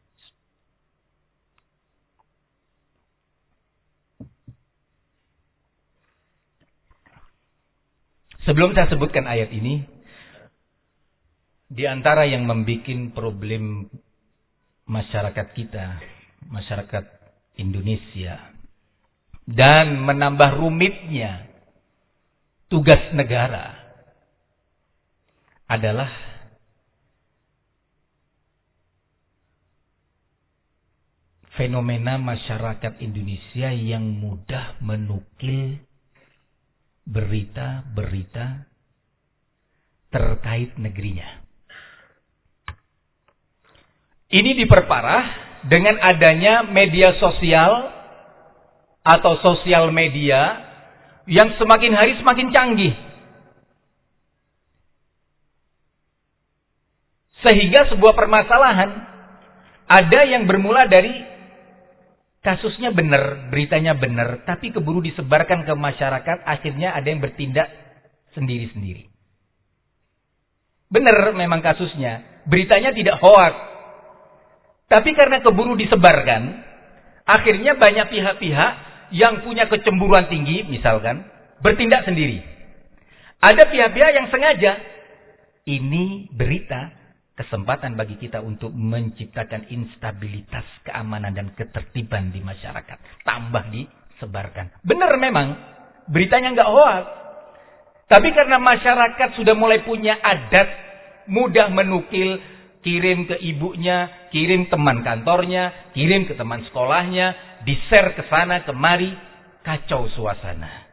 Sebelum saya sebutkan ayat ini, di antara yang membuat problem masyarakat kita, masyarakat Indonesia, dan menambah rumitnya tugas negara adalah fenomena masyarakat Indonesia yang mudah menukil berita-berita terkait negerinya. Ini diperparah dengan adanya media sosial atau sosial media yang semakin hari semakin canggih. Sehingga sebuah permasalahan ada yang bermula dari kasusnya benar, beritanya benar, tapi keburu disebarkan ke masyarakat, akhirnya ada yang bertindak sendiri-sendiri. Benar memang kasusnya, beritanya tidak hoaks. Tapi karena keburu disebarkan, akhirnya banyak pihak-pihak yang punya kecemburuan tinggi, misalkan, bertindak sendiri. Ada pihak-pihak yang sengaja. Ini berita, kesempatan bagi kita untuk menciptakan instabilitas, keamanan, dan ketertiban di masyarakat. Tambah disebarkan. Benar memang, beritanya nggak hoaks. Tapi karena masyarakat sudah mulai punya adat, mudah menukil, kirim ke ibunya, kirim teman kantornya, kirim ke teman sekolahnya, di-share ke sana kemari, kacau suasana.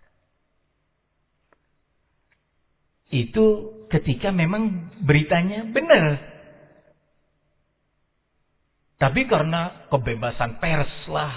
Itu ketika memang beritanya benar. Tapi karena kebebasan pers lah,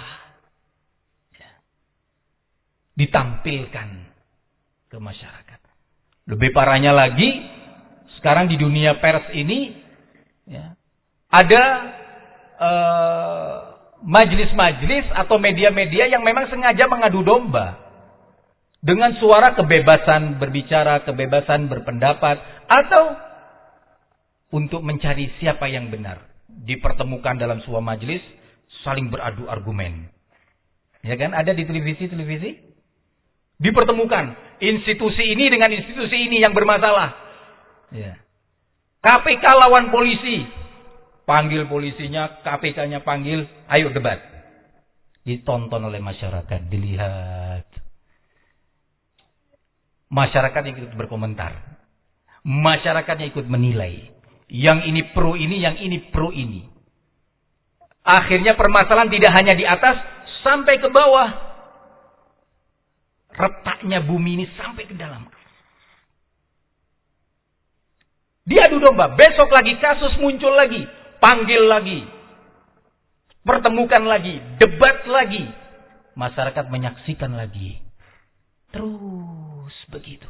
ditampilkan ke masyarakat. Lebih parahnya lagi, sekarang di dunia pers ini, ya, ada uh, majelis-majelis atau media-media yang memang sengaja mengadu domba dengan suara kebebasan berbicara, kebebasan berpendapat, atau untuk mencari siapa yang benar. Dipertemukan dalam sebuah majelis, saling beradu argumen. Ya kan? Ada di televisi-televisi. Dipertemukan institusi ini dengan institusi ini yang bermasalah. Ya. K P K lawan polisi. Panggil polisinya, K P K-nya panggil, ayo debat. ditonton oleh masyarakat, dilihat. Masyarakat yang ikut berkomentar. Masyarakatnya ikut menilai. Yang ini pro ini, yang ini pro ini. Akhirnya permasalahan tidak hanya di atas, sampai ke bawah. Retaknya bumi ini sampai ke dalam. Diadu domba. Besok lagi kasus muncul lagi. Panggil lagi. Pertemukan lagi. Debat lagi. Masyarakat menyaksikan lagi. Terus begitu.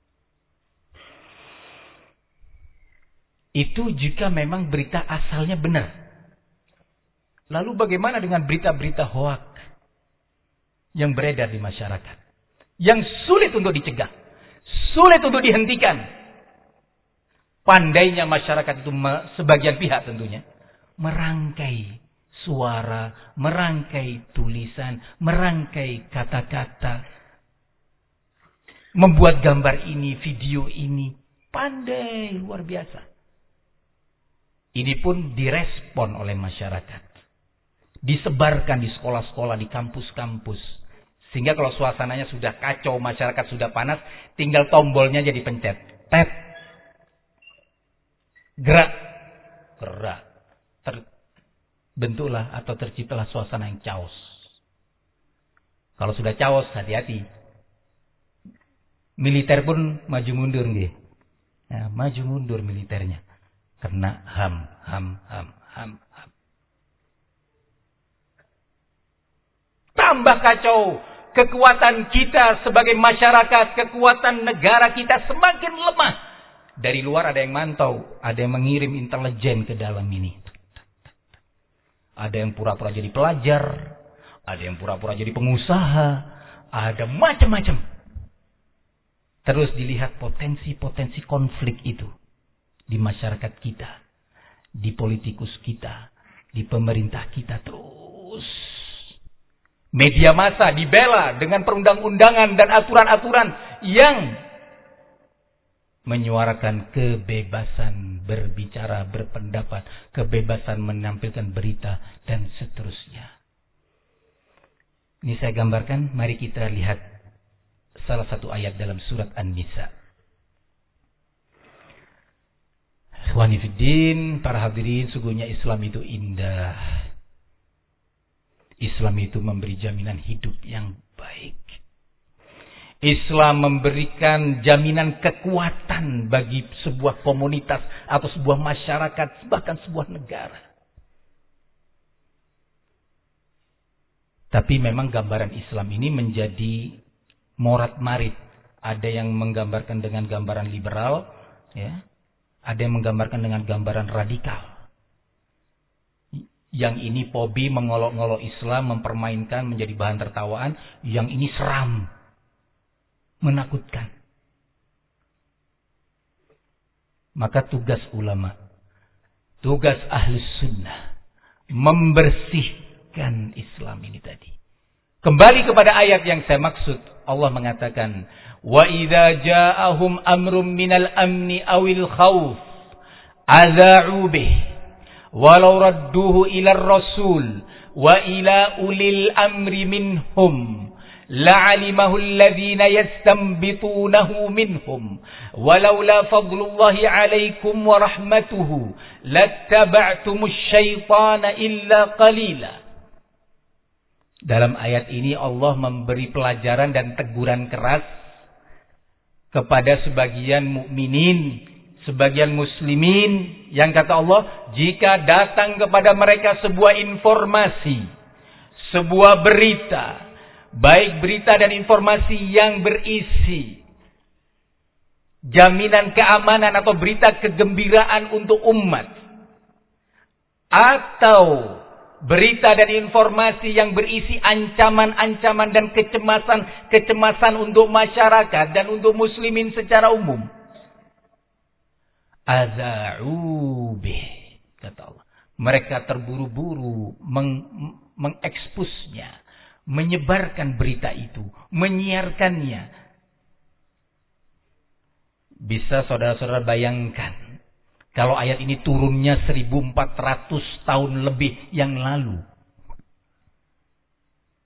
Itu jika memang berita asalnya benar. Lalu bagaimana dengan berita-berita hoak yang beredar di masyarakat? Yang sulit untuk dicegah. Sulit untuk dihentikan. Pandainya masyarakat itu, sebagian pihak tentunya, merangkai suara, merangkai tulisan, merangkai kata-kata. Membuat gambar ini, video ini. Pandai, luar biasa. Ini pun direspon oleh masyarakat. Disebarkan di sekolah-sekolah, di kampus-kampus. Sehingga kalau suasananya sudah kacau, masyarakat sudah panas, tinggal tombolnya jadi pencet. Tet. Gerak. Gerak. Terbentuklah atau terciptalah suasana yang chaos. Kalau sudah chaos, hati-hati. Militer pun maju mundur. Nah, maju mundur militernya. Karena ham, ham, ham, ham, ham. Tambah kacau. Kekuatan kita sebagai masyarakat, kekuatan negara kita semakin lemah. Dari luar ada yang mantau, ada yang mengirim intelijen ke dalam ini. Ada yang pura-pura jadi pelajar, ada yang pura-pura jadi pengusaha, ada macam-macam. Terus dilihat potensi-potensi konflik itu di masyarakat kita, di politikus kita, di pemerintah kita terus. Media massa dibela dengan perundang-undangan dan aturan-aturan yang menyuarakan kebebasan berbicara, berpendapat, kebebasan menampilkan berita, dan seterusnya. Ini saya gambarkan, mari kita lihat salah satu ayat dalam surat An-Nisa. Ikhwanifiddin, para hadirin, sungguhnya Islam itu indah. Islam itu memberi jaminan hidup yang baik. Islam memberikan jaminan kekuatan bagi sebuah komunitas atau sebuah masyarakat, bahkan sebuah negara. Tapi memang gambaran Islam ini menjadi morat-marit. Ada yang menggambarkan dengan gambaran liberal, ya. Ada yang menggambarkan dengan gambaran radikal. Yang ini pobi mengolok-ngolok Islam, mempermainkan, menjadi bahan tertawaan. Yang ini seram, menakutkan. Maka tugas ulama, tugas ahlus sunnah, membersihkan Islam ini tadi. Kembali kepada ayat yang saya maksud. Allah mengatakan, wa idza ja'ahum amrum minal amni awil khawf adza'u bih walau radduhu ila rasul wa ila ulil amri minhum la'alimahu alladhina yastanbitunahu minhum walaula fadlullahi 'alaikum wa rahmatuhu lattaba'tumus syaitana illa qalila. Dalam ayat ini Allah memberi pelajaran dan teguran keras kepada sebagian mukminin, sebagian muslimin, yang kata Allah, jika datang kepada mereka sebuah informasi, sebuah berita, baik berita dan informasi yang berisi jaminan keamanan atau berita kegembiraan untuk umat, atau berita dan informasi yang berisi ancaman-ancaman dan kecemasan-kecemasan untuk masyarakat dan untuk muslimin secara umum, adza'u bih, kata Allah, mereka terburu-buru meng, mengekspusnya, menyebarkan berita itu, menyiarkannya. Bisa saudara-saudara bayangkan, kalau ayat ini turunnya seribu empat ratus tahun lebih yang lalu.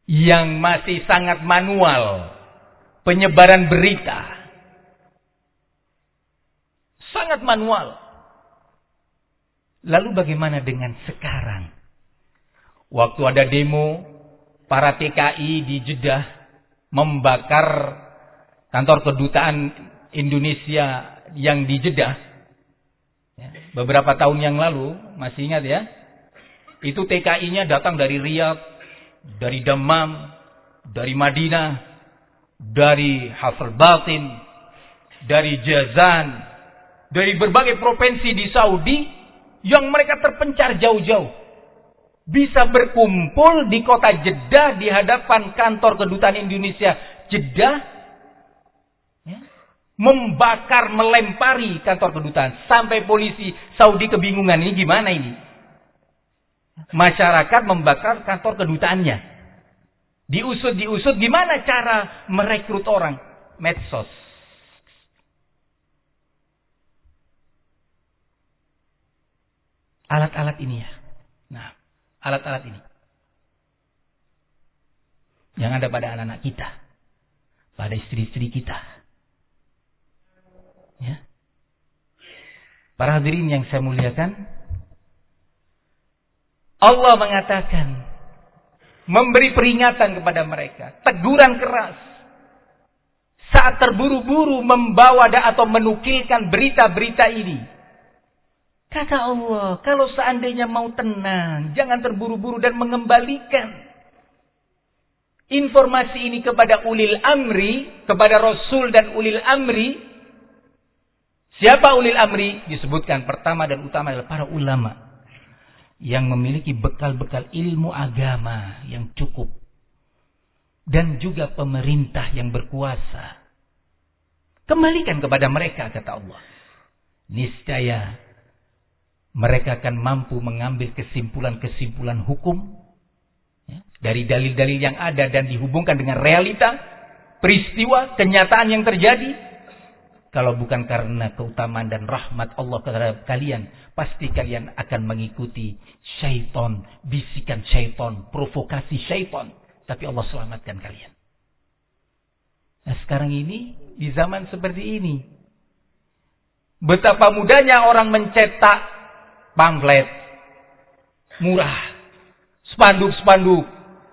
yang masih sangat manual penyebaran berita. Sangat manual. Lalu bagaimana dengan sekarang? Waktu ada demo, para T K I di Jeddah membakar kantor kedutaan Indonesia yang di Jeddah. Ya, beberapa tahun yang lalu, masih ingat ya? Itu T K I-nya datang dari Riyadh, dari Dammam, dari Madinah, dari Hafr Batin, dari Jazan, dari berbagai provinsi di Saudi yang mereka terpencar jauh-jauh. Bisa berkumpul di kota Jeddah di hadapan kantor kedutaan Indonesia Jeddah, ya, membakar, melempari kantor kedutaan sampai polisi Saudi kebingungan, ini gimana ini? Masyarakat membakar kantor kedutaannya. Diusut, diusut, gimana cara merekrut orang? Medsos. Alat-alat ini ya. Nah, alat-alat ini yang ada pada anak-anak kita, pada istri-istri kita. Ya. Para hadirin yang saya muliakan, Allah mengatakan, memberi peringatan kepada mereka, teguran keras saat terburu-buru membawa atau menukilkan berita-berita ini. Kata Allah, kalau seandainya mau tenang, jangan terburu-buru dan mengembalikan informasi ini kepada ulil amri, kepada Rasul dan ulil amri. Siapa ulil amri? Disebutkan pertama dan utama adalah para ulama yang memiliki bekal-bekal ilmu agama yang cukup. Dan juga pemerintah yang berkuasa. Kembalikan kepada mereka, kata Allah. Niscaya mereka akan mampu mengambil kesimpulan-kesimpulan hukum ya, dari dalil-dalil yang ada dan dihubungkan dengan realita, peristiwa, kenyataan yang terjadi. Kalau bukan karena keutamaan dan rahmat Allah terhadap kalian, pasti kalian akan mengikuti syaitan, bisikan syaitan, provokasi syaitan. Tapi Allah selamatkan kalian. Nah sekarang ini, di zaman seperti ini, betapa mudahnya orang mencetak pamflet murah, spanduk-spanduk,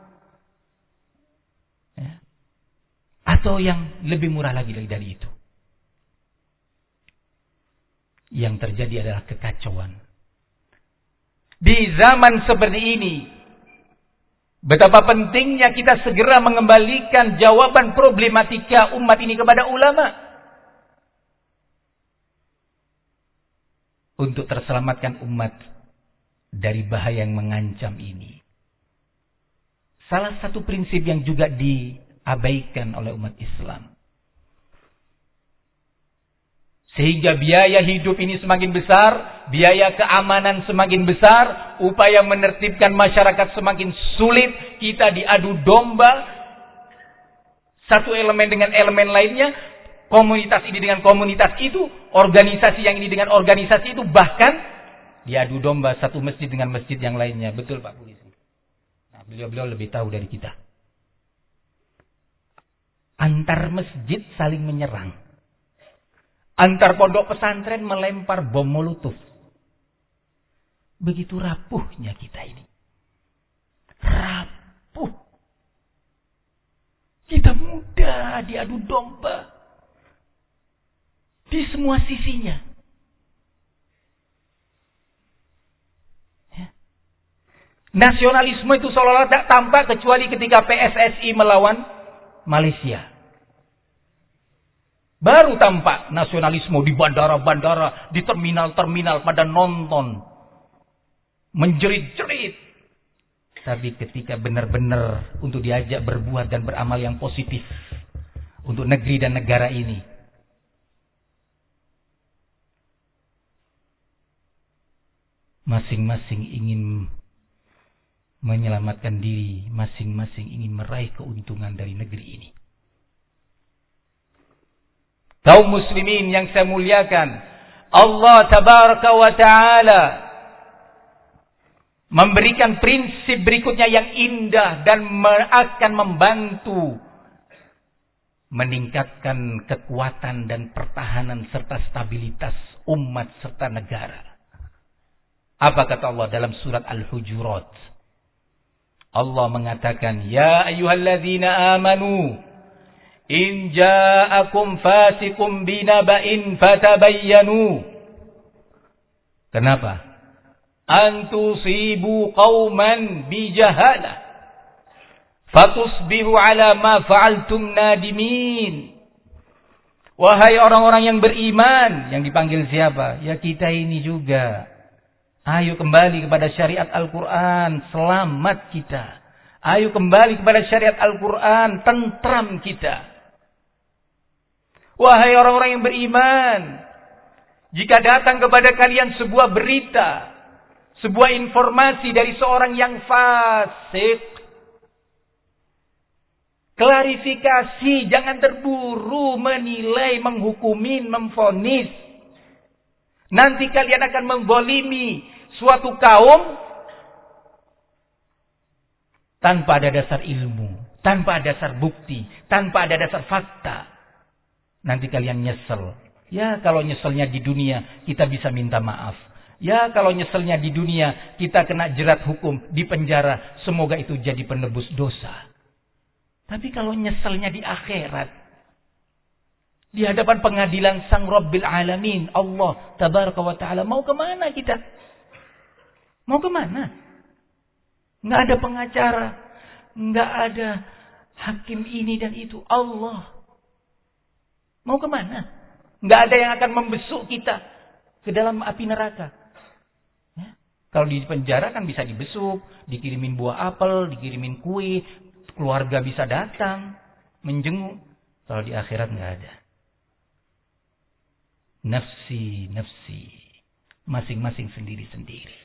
ya. Atau yang lebih murah lagi dari itu. Yang terjadi adalah kekacauan. Di zaman seperti ini, betapa pentingnya kita segera mengembalikan jawaban problematika umat ini kepada ulama. Untuk terselamatkan umat dari bahaya yang mengancam ini. Salah satu prinsip yang juga diabaikan oleh umat Islam. Sehingga biaya hidup ini semakin besar, biaya keamanan semakin besar, upaya menertibkan masyarakat semakin sulit, kita diadu domba, satu elemen dengan elemen lainnya, komunitas ini dengan komunitas itu, organisasi yang ini dengan organisasi itu, bahkan diadu domba satu masjid dengan masjid yang lainnya. Betul Pak Polisi? Nah, beliau-beliau lebih tahu dari kita. Antar masjid saling menyerang. Antar pondok pesantren melempar bom molotov. Begitu rapuhnya kita ini. Rapuh. Kita mudah diadu domba. Di semua sisinya. Ya. Nasionalisme itu seolah-olah tak tampak kecuali ketika P S S I melawan Malaysia. Baru tampak nasionalisme di bandara-bandara, di terminal-terminal pada nonton. Menjerit-jerit. Tapi ketika benar-benar untuk diajak berbuat dan beramal yang positif. Untuk negeri dan negara ini. Masing-masing ingin menyelamatkan diri. Masing-masing ingin meraih keuntungan dari negeri ini. Kaum muslimin yang saya muliakan, Allah tabaraka wa ta'ala memberikan prinsip berikutnya yang indah dan akan membantu meningkatkan kekuatan dan pertahanan serta stabilitas umat serta negara. Apa kata Allah dalam surat Al-Hujurat? Allah mengatakan, "Ya ayyuhalladzina amanu, in ja'akum fasiqun binaba'in fatabayyanu." Kenapa? An tusibu qauman bijahalah fatusbihu ala ma fa'altum nadimin. Wahai orang-orang yang beriman, yang dipanggil siapa? Ya kita ini juga. Ayo kembali kepada syariat Al-Quran, selamat kita. Ayo kembali kepada syariat Al-Quran, tentram kita. Wahai orang-orang yang beriman, jika datang kepada kalian sebuah berita, sebuah informasi dari seorang yang fasik, klarifikasi, jangan terburu menilai, menghukumin, memvonis. Nanti kalian akan membolimi suatu kaum tanpa ada dasar ilmu, tanpa ada dasar bukti, tanpa ada dasar fakta. Nanti kalian nyesel. Ya kalau nyeselnya di dunia kita bisa minta maaf. Ya kalau nyeselnya di dunia kita kena jerat hukum, di penjara, semoga itu jadi penebus dosa. Tapi kalau nyeselnya di akhirat, di hadapan pengadilan Sang Rabbil Alamin, Allah Tabaraka wa Ta'ala, mau kemana kita? Mau kemana? Nggak ada pengacara, nggak ada hakim ini dan itu. Allah. Mau kemana? Nggak ada yang akan membesuk kita ke dalam api neraka. Ya. Kalau di penjara kan bisa dibesuk, dikirimin buah apel, dikirimin kue, keluarga bisa datang, menjenguk. Kalau di akhirat nggak ada. Nafsi, nafsi. Masing-masing sendiri-sendiri.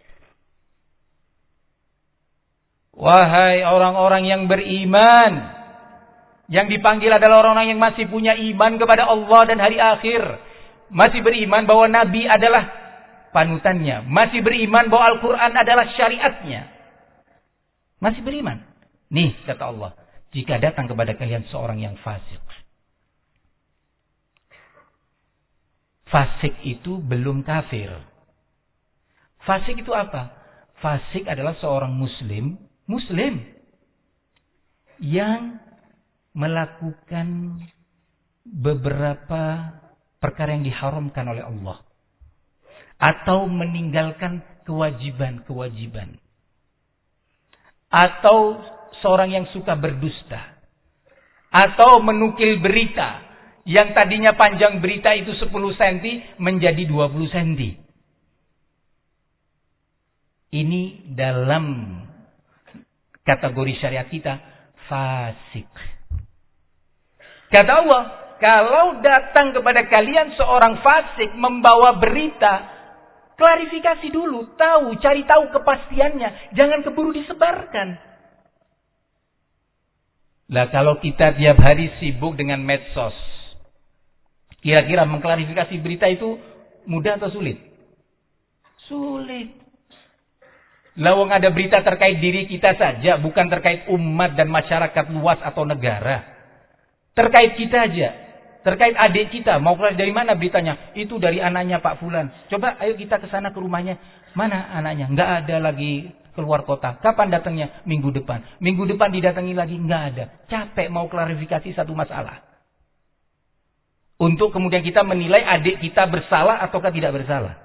Wahai orang-orang yang beriman. Yang dipanggil adalah orang-orang yang masih punya iman kepada Allah dan hari akhir. Masih beriman bahwa Nabi adalah panutannya. Masih beriman bahwa Al-Quran adalah syariatnya. Masih beriman. Nih kata Allah. Jika datang kepada kalian seorang yang fasik. Fasik itu belum kafir. Fasik itu apa? Fasik adalah seorang muslim. Muslim. Yang melakukan beberapa perkara yang diharamkan oleh Allah. Atau meninggalkan kewajiban-kewajiban. Atau seorang yang suka berdusta. Atau menukil berita. Yang tadinya panjang berita itu sepuluh sentimeter menjadi dua puluh sentimeter. Ini dalam kategori syariat kita fasik. Kata Allah, kalau datang kepada kalian seorang fasik membawa berita, klarifikasi dulu, tahu, cari tahu kepastiannya, jangan keburu disebarkan. Lah kalau kita tiap hari sibuk dengan medsos, kira-kira mengklarifikasi berita itu mudah atau sulit? Sulit. Lawang ada berita terkait diri kita saja, bukan terkait umat dan masyarakat luas atau negara. Terkait kita aja, terkait adik kita, mau keluar dari mana beritanya? Itu dari anaknya Pak Fulan. Coba ayo kita ke sana ke rumahnya. Mana anaknya? Nggak ada lagi keluar kota. Kapan datangnya? Minggu depan. Minggu depan didatangi lagi, nggak ada. Capek mau klarifikasi satu masalah. Untuk kemudian kita menilai adik kita bersalah ataukah tidak bersalah.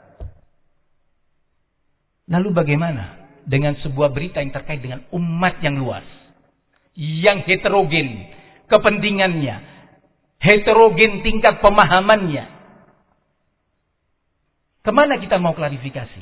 Lalu bagaimana dengan sebuah berita yang terkait dengan umat yang luas, yang heterogen kepentingannya, heterogen tingkat pemahamannya? Kemana kita mau klarifikasi?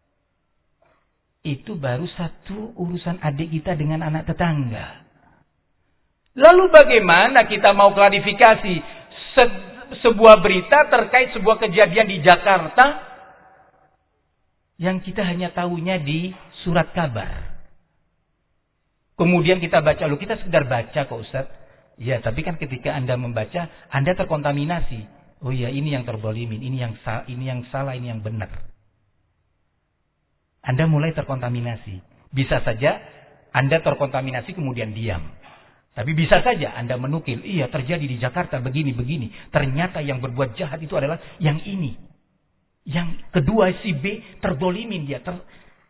Itu baru satu urusan adik kita dengan anak tetangga. Lalu bagaimana kita mau klarifikasi se- sebuah berita terkait sebuah kejadian di Jakarta yang kita hanya tahunya di surat kabar. Kemudian kita baca, lu kita sekedar baca kok Ustaz. Ya, tapi kan ketika Anda membaca, Anda terkontaminasi. Oh ya, ini yang terzalimin, ini yang sa- ini yang salah, ini yang benar. Anda mulai terkontaminasi. Bisa saja Anda terkontaminasi kemudian diam. Tapi bisa saja Anda menukil, iya terjadi di Jakarta begini-begini. Ternyata yang berbuat jahat itu adalah yang ini. Yang kedua si B terdolimin dia. Ter...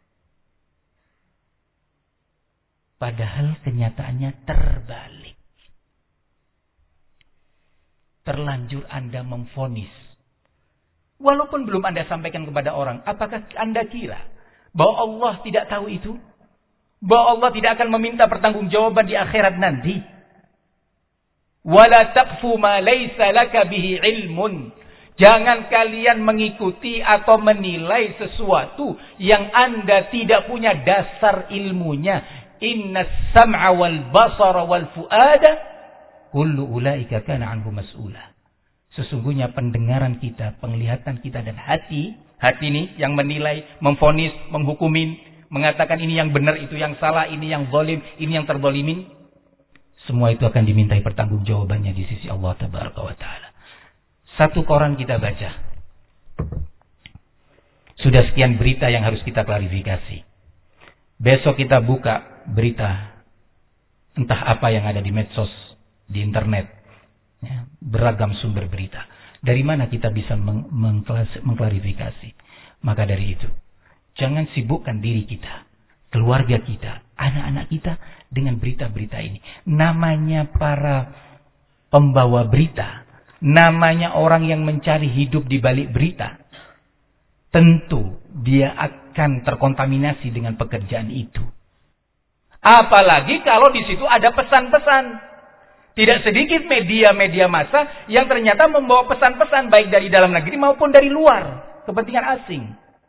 Padahal kenyataannya terbalik. Terlanjur Anda memvonis. Walaupun belum Anda sampaikan kepada orang, apakah Anda kira bahwa Allah tidak tahu itu? Bahwa Allah tidak akan meminta pertanggungjawaban di akhirat nanti? Wala taqfu ma laysa laka bihi ilmun. Jangan kalian mengikuti atau menilai sesuatu yang Anda tidak punya dasar ilmunya. Inna sam'a wal basara wal fuada kullu ulaika kana anhu mas'ula. Sesungguhnya pendengaran kita, penglihatan kita dan hati, hati ini yang menilai, memvonis, menghukumin, mengatakan ini yang benar, itu yang salah, ini yang zalim, ini yang terzalimin, semua itu akan dimintai pertanggungjawabannya di sisi Allah Tabaraka wa Ta'ala. Satu koran kita baca, sudah sekian berita yang harus kita klarifikasi. Besok kita buka berita, entah apa yang ada di medsos, di internet. Ya, beragam sumber berita. Dari mana kita bisa meng mengklarifikasi? Maka dari itu, jangan sibukkan diri kita, keluarga kita, anak-anak kita dengan berita-berita ini. Namanya para pembawa berita, namanya orang yang mencari hidup di balik berita. Tentu dia akan terkontaminasi dengan pekerjaan itu. Apalagi kalau di situ ada pesan-pesan. Tidak sedikit media-media massa yang ternyata membawa pesan-pesan baik dari dalam negeri maupun dari luar. Kepentingan asing.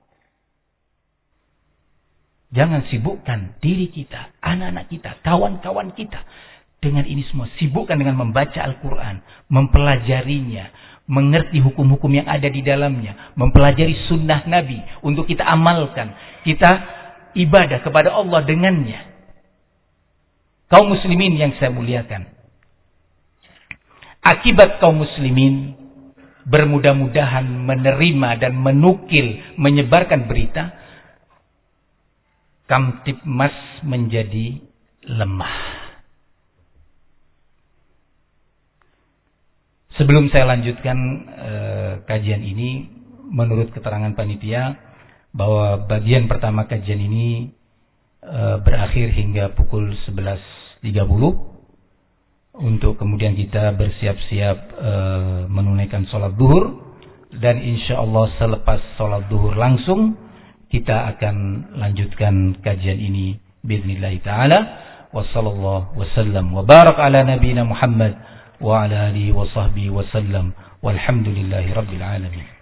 Jangan sibukkan diri kita, anak-anak kita, kawan-kawan kita. Dengan ini semua. Sibukkan dengan membaca Al-Quran. Mempelajarinya. Mengerti hukum-hukum yang ada di dalamnya. Mempelajari sunnah Nabi. Untuk kita amalkan. Kita ibadah kepada Allah dengannya. Kaum muslimin yang saya muliakan. Akibat kaum muslimin bermudah-mudahan menerima dan menukil, menyebarkan berita, Kamtibmas menjadi lemah. Sebelum saya lanjutkan eh, kajian ini, menurut keterangan panitia, bahwa bagian pertama kajian ini eh, berakhir hingga pukul sebelas tiga puluh. Untuk kemudian kita bersiap-siap e, menunaikan sholat duhur. Dan insya Allah selepas sholat duhur langsung kita akan lanjutkan kajian ini bi'idznillah ta'ala. Wa sallallahu wa sallam wa barak ala nabiyina Muhammad wa ala alihi wa sahbihi wa sallam walhamdulillahi rabbil alamin.